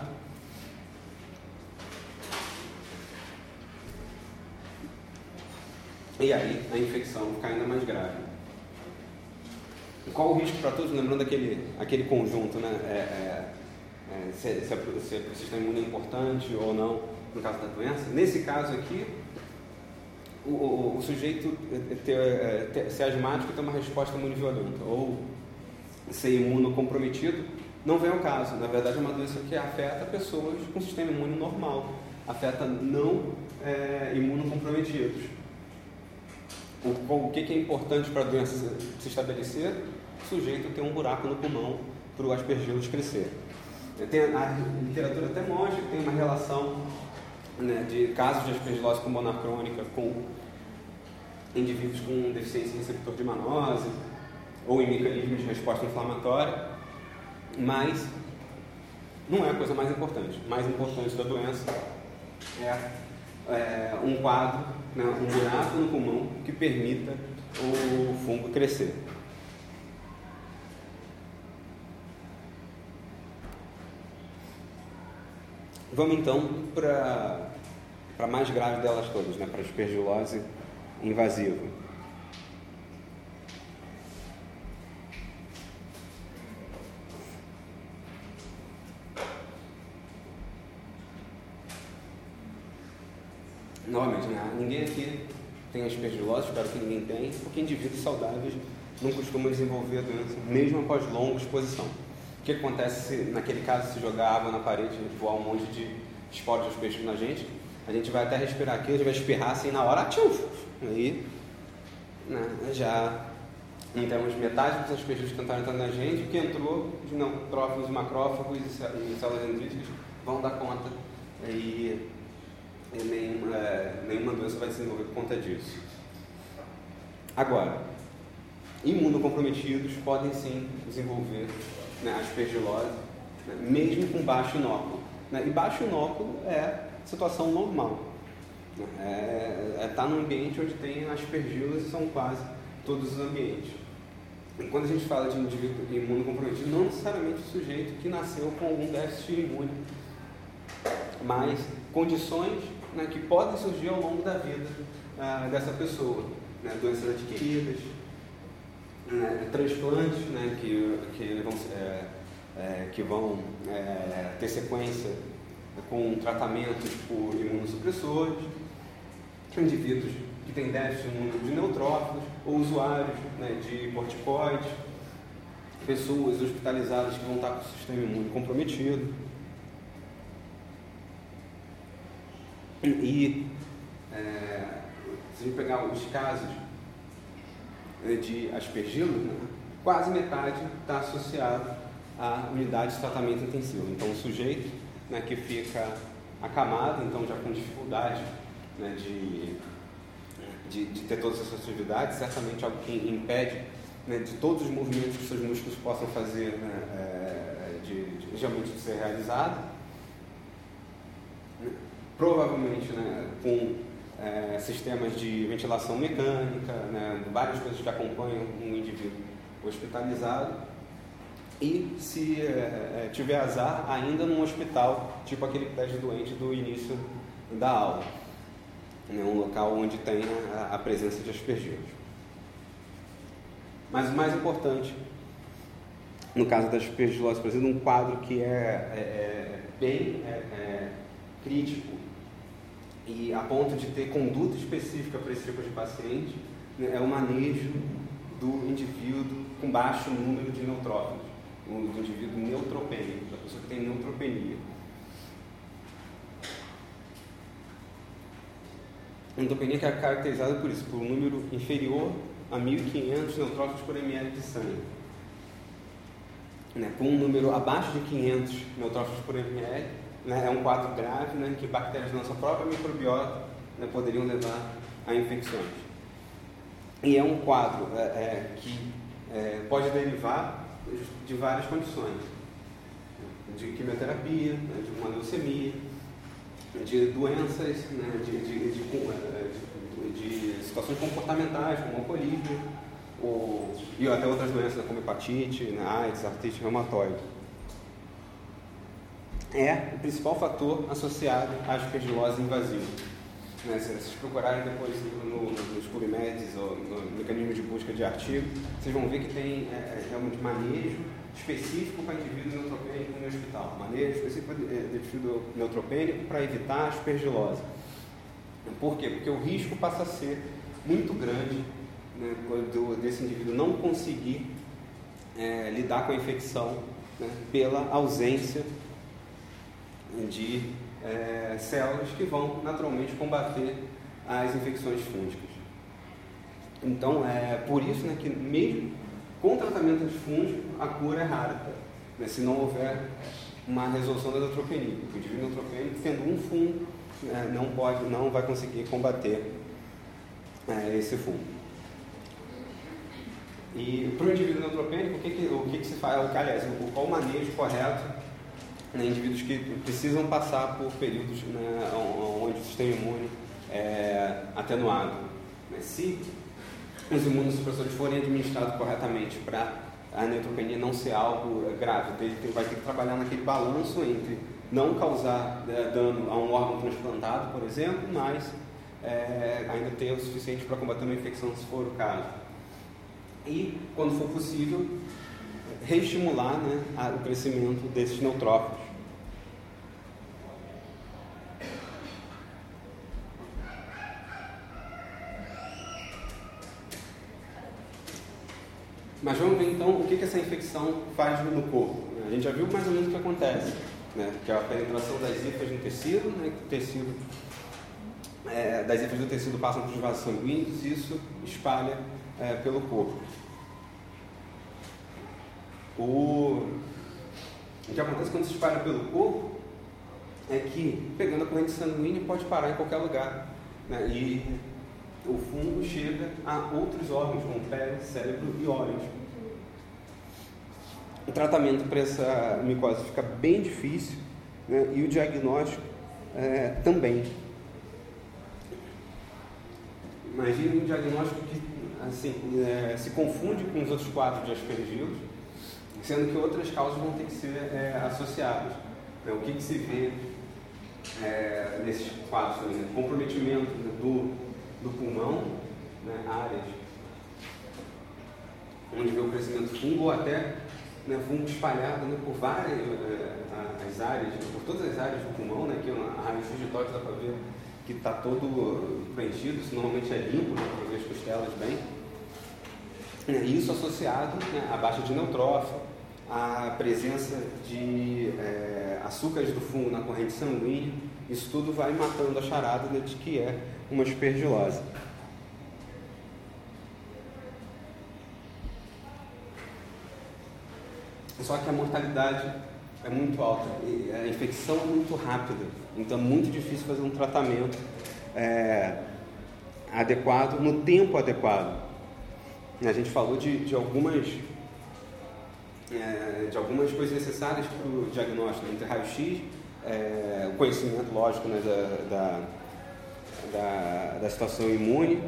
E aí a infecção fica ainda mais grave. Qual o risco para todos? Lembrando aquele conjunto, né? Se o sistema imune é importante ou não no caso da doença. Nesse caso aqui, o sujeito ser asmático e ter uma resposta imunoviolenta ou ser imunocomprometido não vem ao caso. Na verdade, é uma doença que afeta pessoas com sistema imune normal, afeta não imunocomprometidos. O que é importante para a doença se estabelecer? O sujeito tem um buraco no pulmão para o aspergillus crescer. A literatura até mostra que tem uma relação, né, de casos de aspergilose pulmonar crônica com indivíduos com deficiência em receptor de manose ou em mecanismos de resposta inflamatória, mas não é a coisa mais importante. O mais importante da doença é um quadro, né, um buraco no pulmão que permita o fungo crescer. Vamos então para a mais grave delas todas, né, para a aspergilose invasiva. Novamente, né, ninguém aqui tem aspergilose, espero que ninguém tenha, porque indivíduos saudáveis não costumam desenvolver a doença, mesmo após longa exposição. O que acontece se, naquele caso, se jogar água na parede e voar um monte de esporos de aspergilose na gente? A gente vai até respirar aqui, a gente vai espirrar assim na hora, aí, né, já não temos metade dos aspergillos que tentaram entrar na gente, que entrou de neutrófilos, macrófagos e células dendríticas vão dar conta e nenhuma doença vai se desenvolver por conta disso. Agora, imunocomprometidos podem sim desenvolver, né, aspergilose, né, mesmo com baixo inóculo. Né, e baixo inóculo é situação normal. Está num ambiente onde tem aspergilose e são quase todos os ambientes. E quando a gente fala de indivíduo imunocomprometido, não necessariamente o sujeito que nasceu com algum déficit imune, mas condições, né, que podem surgir ao longo da vida dessa pessoa, né, doenças adquiridas, né, transplantes, né, que vão ter sequência com tratamentos por imunossupressores, indivíduos que têm déficit imune de neutrófilos ou usuários, né, de corticoides, pessoas hospitalizadas que vão estar com o sistema imune comprometido. E se a gente pegar os casos de aspergilose, né, quase metade está associado à unidade de tratamento intensivo. Então, o sujeito, né, que fica acamado, então já com dificuldade, né, de ter todas essas atividades, certamente algo que impede, né, de todos os movimentos que seus músculos possam fazer, né, geralmente de ser realizado. Provavelmente, né, com sistemas de ventilação mecânica, né, várias coisas que acompanham um indivíduo hospitalizado. E, se tiver azar, ainda num hospital, tipo aquele prédio doente do início da aula, né, um local onde tem a presença de aspergilos. Mas o mais importante, no caso da aspergilose, por exemplo, um quadro que é bem crítico e a ponto de ter conduta específica para esse tipo de paciente, né, é o manejo do indivíduo com baixo número de neutrófilos, do indivíduo neutropênico, da pessoa que tem neutropenia. A neutropenia que é caracterizada por isso, por um número inferior a 1.500 neutrófilos por ml de sangue. Né, com um número abaixo de 500 neutrófilos por ml, né, é um quadro grave, né, que bactérias da nossa própria microbiota, né, poderiam levar a infecções. E é um quadro que pode derivar de várias condições, de quimioterapia, né, de uma leucemia, de doenças, né, de situações comportamentais, como alcoolismo, e até outras doenças como hepatite, né, AIDS, artrite reumatoide. É o principal fator associado à aspergilose invasiva. Né, se vocês procurarem depois nos PubMeds ou no mecanismo de busca de artigo, vocês vão ver que tem realmente manejo específico para indivíduo neutropênico no hospital. Manejo específico de indivíduo neutropênico para evitar a aspergilose. Por quê? Porque o risco passa a ser muito grande, né, desse indivíduo não conseguir lidar com a infecção, né, pela ausência de células que vão naturalmente combater as infecções fúngicas. Então, por isso, né, que mesmo com tratamento antifúngico, a cura é rara, né, se não houver uma resolução da neutropenia. O indivíduo neutropênico, tendo um fungo, não vai conseguir combater esse fungo. E para o indivíduo neutropênico, o que se faz? Aliás, qual o manejo correto, né, indivíduos que precisam passar por períodos, né, onde o sistema imune é atenuado. Se os imunossupressores forem administrados corretamente para a neutropenia não ser algo grave, ele vai ter que trabalhar naquele balanço entre não causar dano a um órgão transplantado, por exemplo, mas ainda ter o suficiente para combater uma infecção, se for o caso. E, quando for possível, reestimular, né, o crescimento desses neutrófilos. Mas vamos ver então o que essa infecção faz no corpo. A gente já viu mais ou menos o que acontece, né, que é a penetração das hifas no tecido, né, das hifas do tecido passam para os vasos sanguíneos e isso espalha pelo corpo. O que acontece quando se espalha pelo corpo é que, pegando a corrente sanguínea, pode parar em qualquer lugar, né, e o fungo chega a outros órgãos, como pele, cérebro e olhos. O tratamento para essa micose fica bem difícil, né, e o diagnóstico também. Imagine um diagnóstico que assim, se confunde com os outros quadros de aspergilos, sendo que outras causas vão ter que ser associadas. O que se vê nesses quadros? Por exemplo, comprometimento do pulmão, né, áreas onde vê o crescimento fungo, ou até, né, fungo espalhado, né, por várias as áreas, por todas as áreas do pulmão, né, que a raio-x de tórax dá para ver que está todo preenchido, isso normalmente é limpo, né, para ver as costelas bem. E isso associado, né, à baixa de neutrófilo, à presença de açúcares do fungo na corrente sanguínea, isso tudo vai matando a charada, né, de que é uma aspergilose. Só que a mortalidade é muito alta, a infecção é muito rápida, então é muito difícil fazer um tratamento adequado, no tempo adequado. A gente falou de algumas coisas necessárias para o diagnóstico, entre raio-x, o conhecimento, lógico, né, da situação imune,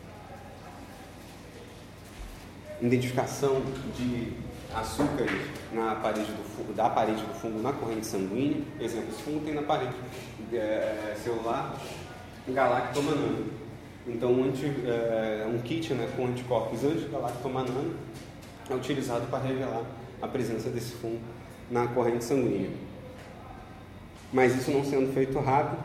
identificação de açúcares da parede do fungo na corrente sanguínea. Exemplo, esse fungo tem na parede celular galactomannan. Então, um kit, né, com anticorpos anti-galactomannan é utilizado para revelar a presença desse fungo na corrente sanguínea. Mas isso não sendo feito rápido,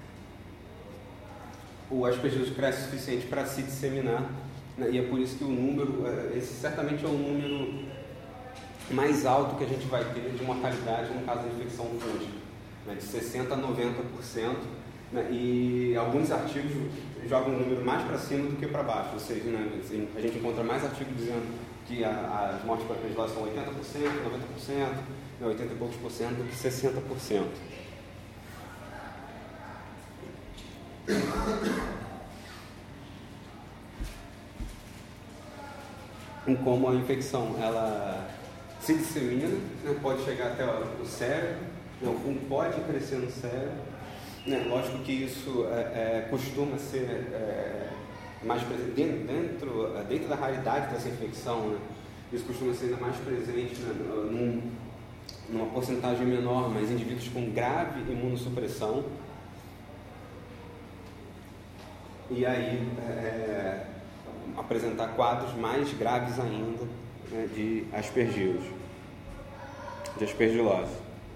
o aspergillus cresce o suficiente para se disseminar, né, e é por isso que o número, esse certamente é o número mais alto que a gente vai ter de mortalidade no caso da infecção fúngica, né, de 60% a 90%, né, e alguns artigos jogam o número mais para cima do que para baixo, ou seja, né, assim, a gente encontra mais artigos dizendo que as mortes por aspergilose são 80%, 90%, 80 e poucos por cento do que 60%. Em como a infecção ela se dissemina, né, pode chegar até o cérebro, né, o fungo pode crescer no cérebro, né, lógico que isso costuma ser mais presente dentro da raridade dessa infecção, né, isso costuma ser ainda mais presente, né, numa porcentagem menor, mas indivíduos com grave imunossupressão, e aí apresentar quadros mais graves ainda, né, de aspergilose.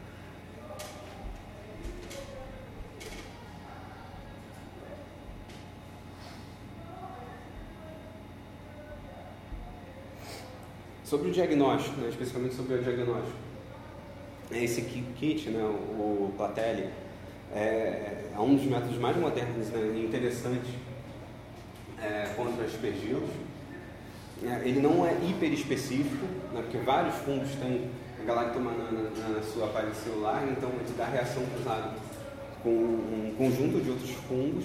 Sobre o diagnóstico, né, especificamente sobre o diagnóstico, esse kit, né, o Platelli, é um dos métodos mais modernos, né, e interessantes contra aspergillus. Ele não é hiper específico, né, porque vários fungos têm galactomannan na sua parede celular, então ele dá reação cruzada com um conjunto de outros fungos.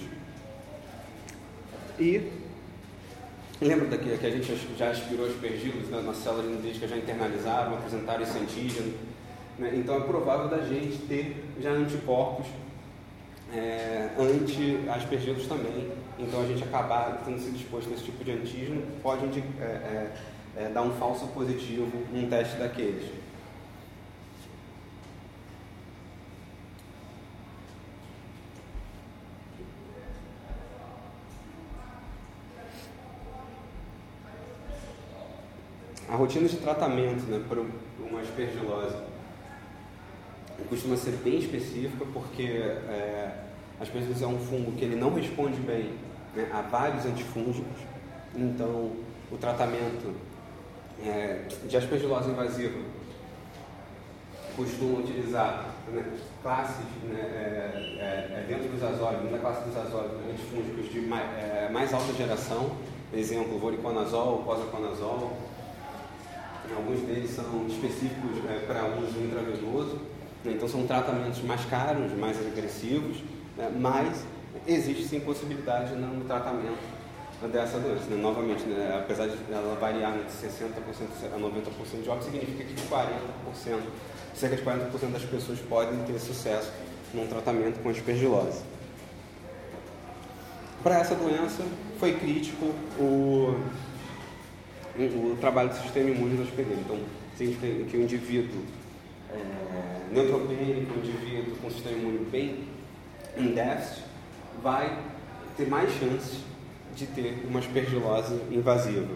E lembra que a gente já aspirou aspergillus, né, nas células dendríticas já internalizaram, apresentaram esse antígeno, né, então é provável da gente ter já anticorpos anti-aspergillus também. Então a gente acabar tendo sido exposto a esse tipo de antígeno pode dar um falso positivo num teste daqueles. A rotina de tratamento, né, para uma aspergilose costuma ser bem específica, porque aspergillose é um fungo que ele não responde bem, né, a vários antifúngicos. Então, o tratamento de aspergilose invasiva costuma utilizar, né, classes, né, dentro dos azólidos, da classe dos azólidos, antifúngicos de mais alta geração, exemplo, voriconazol, posaconazol. Alguns deles são específicos para uso intravenoso, né, então são tratamentos mais caros, mais agressivos, né, mas existe sim possibilidade no tratamento dessa doença, né? Novamente, né, apesar de ela variar, né, de 60% a 90% de óbito, significa que 40%, cerca de 40% das pessoas podem ter sucesso num tratamento com aspergilose. Para essa doença foi crítico o trabalho do sistema imune do hospedeiro. Então, significa que o indivíduo neutropênico, o indivíduo com sistema imune bem em déficit, vai ter mais chances de ter uma aspergilose invasiva.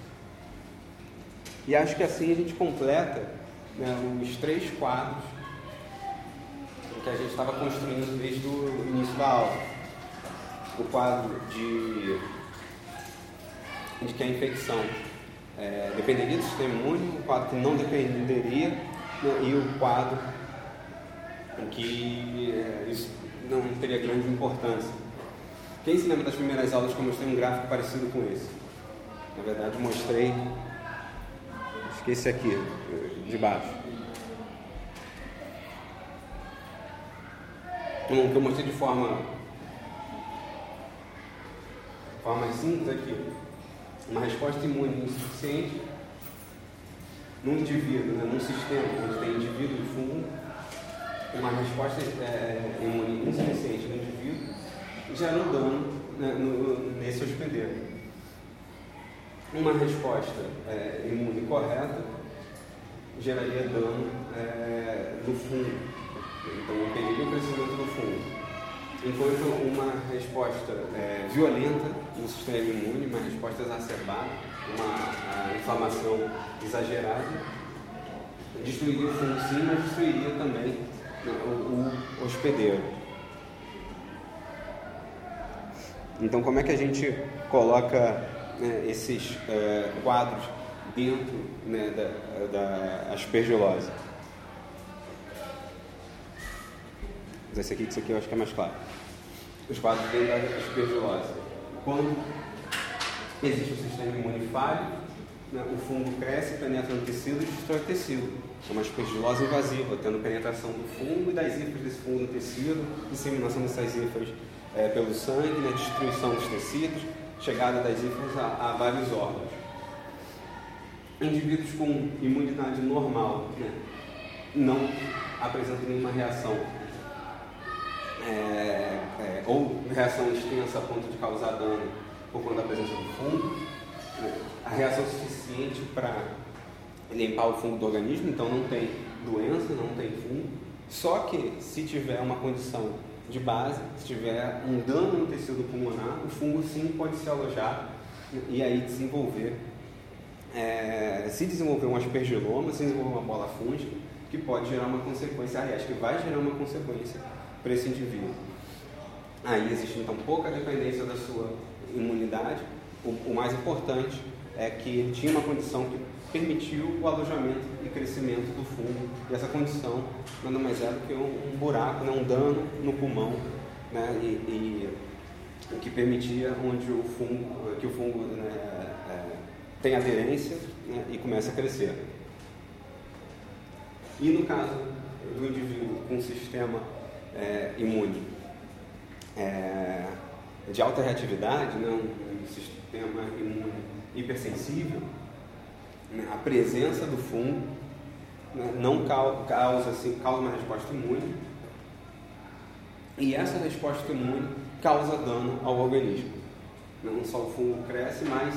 E acho que assim a gente completa, né, os 3 quadros que a gente estava construindo desde o início da aula. O quadro de que a infecção dependeria do sistema imune, o quadro que não dependeria, né, e o quadro em que isso não teria grande importância. Quem se lembra das primeiras aulas que eu mostrei um gráfico parecido com esse? Na verdade, mostrei, esqueci aqui, de baixo. que eu mostrei de forma mais simples aqui, uma resposta imune insuficiente num indivíduo, num sistema onde tem indivíduo e fungo, uma resposta imune insuficiente no indivíduo gera um dano nesse hospedeiro. Uma resposta imune correta geraria dano no fungo, então impediria o crescimento do fungo. Enquanto uma resposta violenta no sistema imune, uma resposta exacerbada, uma inflamação exagerada, destruiria o fungo sim, mas destruiria também o hospedeiro. Então, como é que a gente coloca esses quadros dentro da aspergilose? Esse aqui eu acho que é mais claro. Os quadros dentro da aspergilose. Quando existe um sistema imune falho, o fungo cresce, penetra no tecido e destrói o tecido. É uma aspergilose invasiva, tendo penetração do fungo e das hifas desse fungo no tecido, disseminação dessas hifas pelo sangue, destruição dos tecidos, chegada das hifas a vários órgãos. Indivíduos com imunidade normal não apresentam nenhuma reação ou reação extensa a ponto de causar dano por conta da presença do fungo, a reação suficiente para limpar o fungo do organismo, então não tem doença, não tem fungo. Só que se tiver uma condição de base, se tiver um dano no tecido pulmonar, o fungo sim pode se alojar e aí desenvolver, se desenvolver um aspergiloma, se desenvolver uma bola fúngica, que pode gerar uma consequência, aliás, que vai gerar uma consequência para esse indivíduo. Aí existe então pouca dependência da sua imunidade. O mais importante é que ele tinha uma condição que permitiu o alojamento e crescimento do fungo, e essa condição nada mais é do que um buraco, um dano no pulmão, e que permitia onde que o fungo tem aderência e começa a crescer. E no caso do indivíduo com sistema imune de alta reatividade, um sistema imune hipersensível, a presença do fungo não causa uma resposta imune, e essa resposta imune causa dano ao organismo. Não só o fungo cresce, mas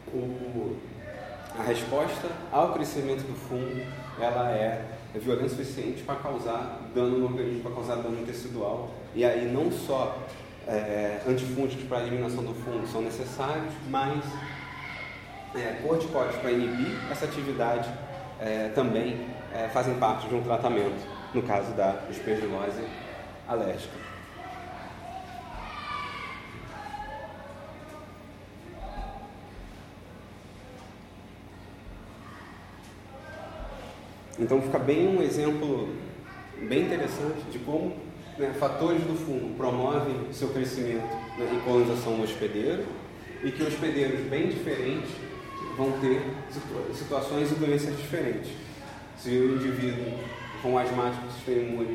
a resposta ao crescimento do fungo ela é violenta o suficiente para causar dano no organismo, para causar dano tecidual. E aí não só antifúngicos para a eliminação do fungo são necessários, mas corticóides para inibir essa atividade também fazem parte de um tratamento, no caso da aspergilose alérgica. Então fica bem um exemplo bem interessante de como fatores do fungo promovem seu crescimento e colonização no hospedeiro, e que hospedeiros bem diferentes vão ter situações e doenças diferentes. Se o indivíduo com asmático do sistema imune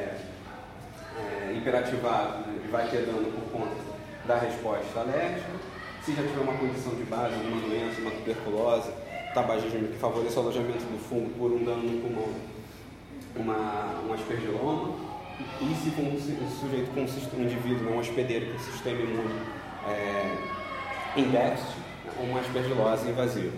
hiperativado, ele vai ter dano por conta da resposta alérgica. Se já tiver uma condição de base, alguma doença, uma tuberculose, tabagismo que favoreça o alojamento do fungo por um dano no pulmão, um aspergiloma. E se for um sujeito com um indivíduo, um hospedeiro com sistema imune em déficit, uma aspergilose invasiva.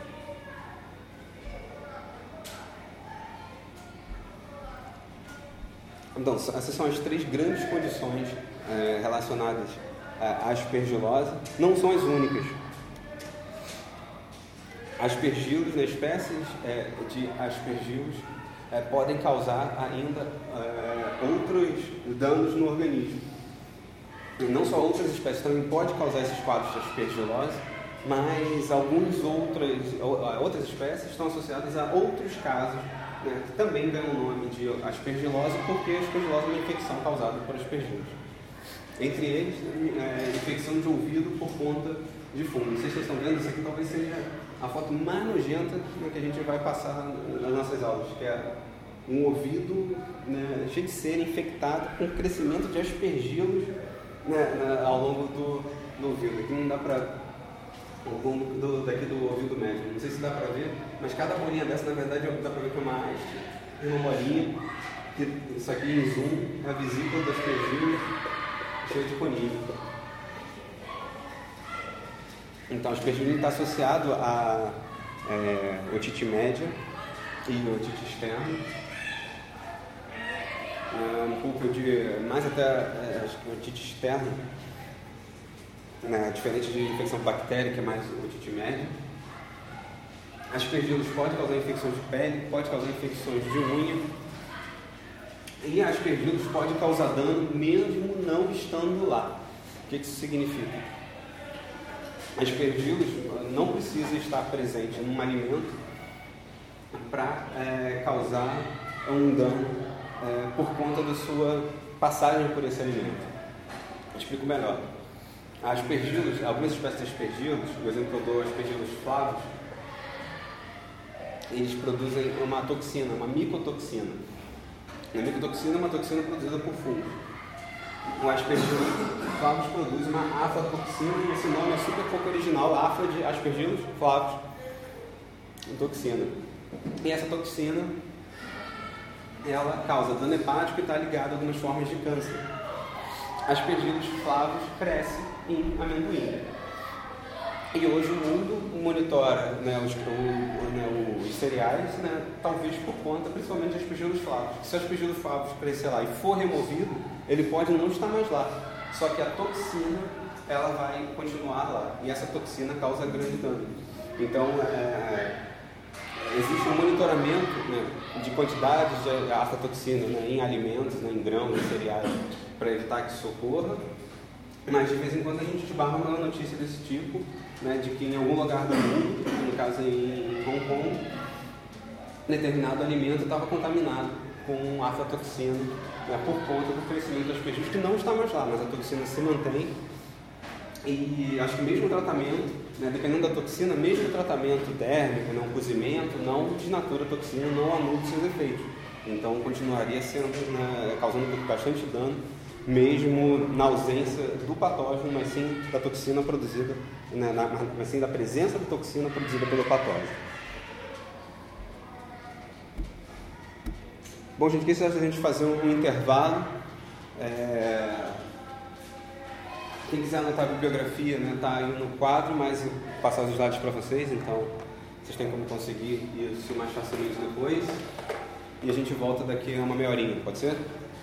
Então, essas são as três grandes condições relacionadas à aspergilose. Não são as únicas. Aspergilos, espécies de aspergilos podem causar ainda outros danos no organismo. E não só outras espécies também podem causar esses quadros de aspergilose, mas outras espécies estão associadas a outros casos que também ganham o nome de aspergilose, porque a aspergilose é uma infecção causada por aspergilos. Entre eles, infecção de ouvido por conta de fungo. Não sei se vocês estão vendo, isso aqui talvez seja a foto mais nojenta que a gente vai passar nas nossas aulas, que é um ouvido, né, cheio de cera, infectado com crescimento de aspergilos, né, ao longo do ouvido. Aqui não dá para... ao longo daqui do ouvido médio. Não sei se dá para ver, mas cada bolinha dessa, na verdade, dá para ver que é uma haste, uma bolinha. Isso aqui em zoom é a vesícula das aspergilos cheia de coninho. Então, a aspergilina está associado a otite média e otite externa. Um pouco de mais até otite externa, né, diferente de infecção bactérica, mais otite média. Aspergilos pode causar infecções de pele, pode causar infecções de unha. E aspergilos pode causar dano mesmo não estando lá. O que isso significa? Aspergilos não precisa estar presente num alimento para causar um dano por conta da sua passagem por esse alimento. Eu explico melhor. Aspergilos, algumas espécies de aspergilos, por exemplo, eu dou aspergilos flavos, eles produzem uma toxina, uma micotoxina. A micotoxina é uma toxina produzida por fungos. O aspergilos flavos produz uma aflatoxina, e esse nome é super pouco original, afla de aspergilos flavos, toxina. E essa toxina, ela causa dano hepático e está ligada a algumas formas de câncer. Aspergilos flavos crescem em amendoim. E hoje o mundo monitora, né, os cereais, né, talvez por conta, principalmente de aspergilos flavos. Se o aspergilo flavos crescer lá e for removido, ele pode não estar mais lá. Só que a toxina, ela vai continuar lá. E essa toxina causa grande dano. Então, existe um monitoramento, né, de quantidades de aflatoxina, né, em alimentos, né, em grãos, em cereais, para evitar que isso ocorra. Mas de vez em quando a gente esbarra uma notícia desse tipo, né, de que em algum lugar do mundo, no caso em Hong Kong, determinado alimento estava contaminado com aflatoxina, né, por conta do crescimento das aspergilos, que não está mais lá, mas a toxina se mantém. E acho que mesmo o tratamento, né, dependendo da toxina, mesmo o tratamento dérmico, né, um cozimento, não desnatura a toxina, não anula os seus efeitos. Então continuaria sendo, né, causando bastante dano, mesmo na ausência do patógeno, mas sim da toxina produzida, né, mas sim da presença da toxina produzida pelo patógeno. Bom, gente, o que se acha a gente fazer um intervalo? Quem quiser anotar a bibliografia, né, tá aí no quadro, mas eu vou passar os slides para vocês, então vocês têm como conseguir isso mais facilmente depois. E a gente volta daqui a uma meia horinha, pode ser?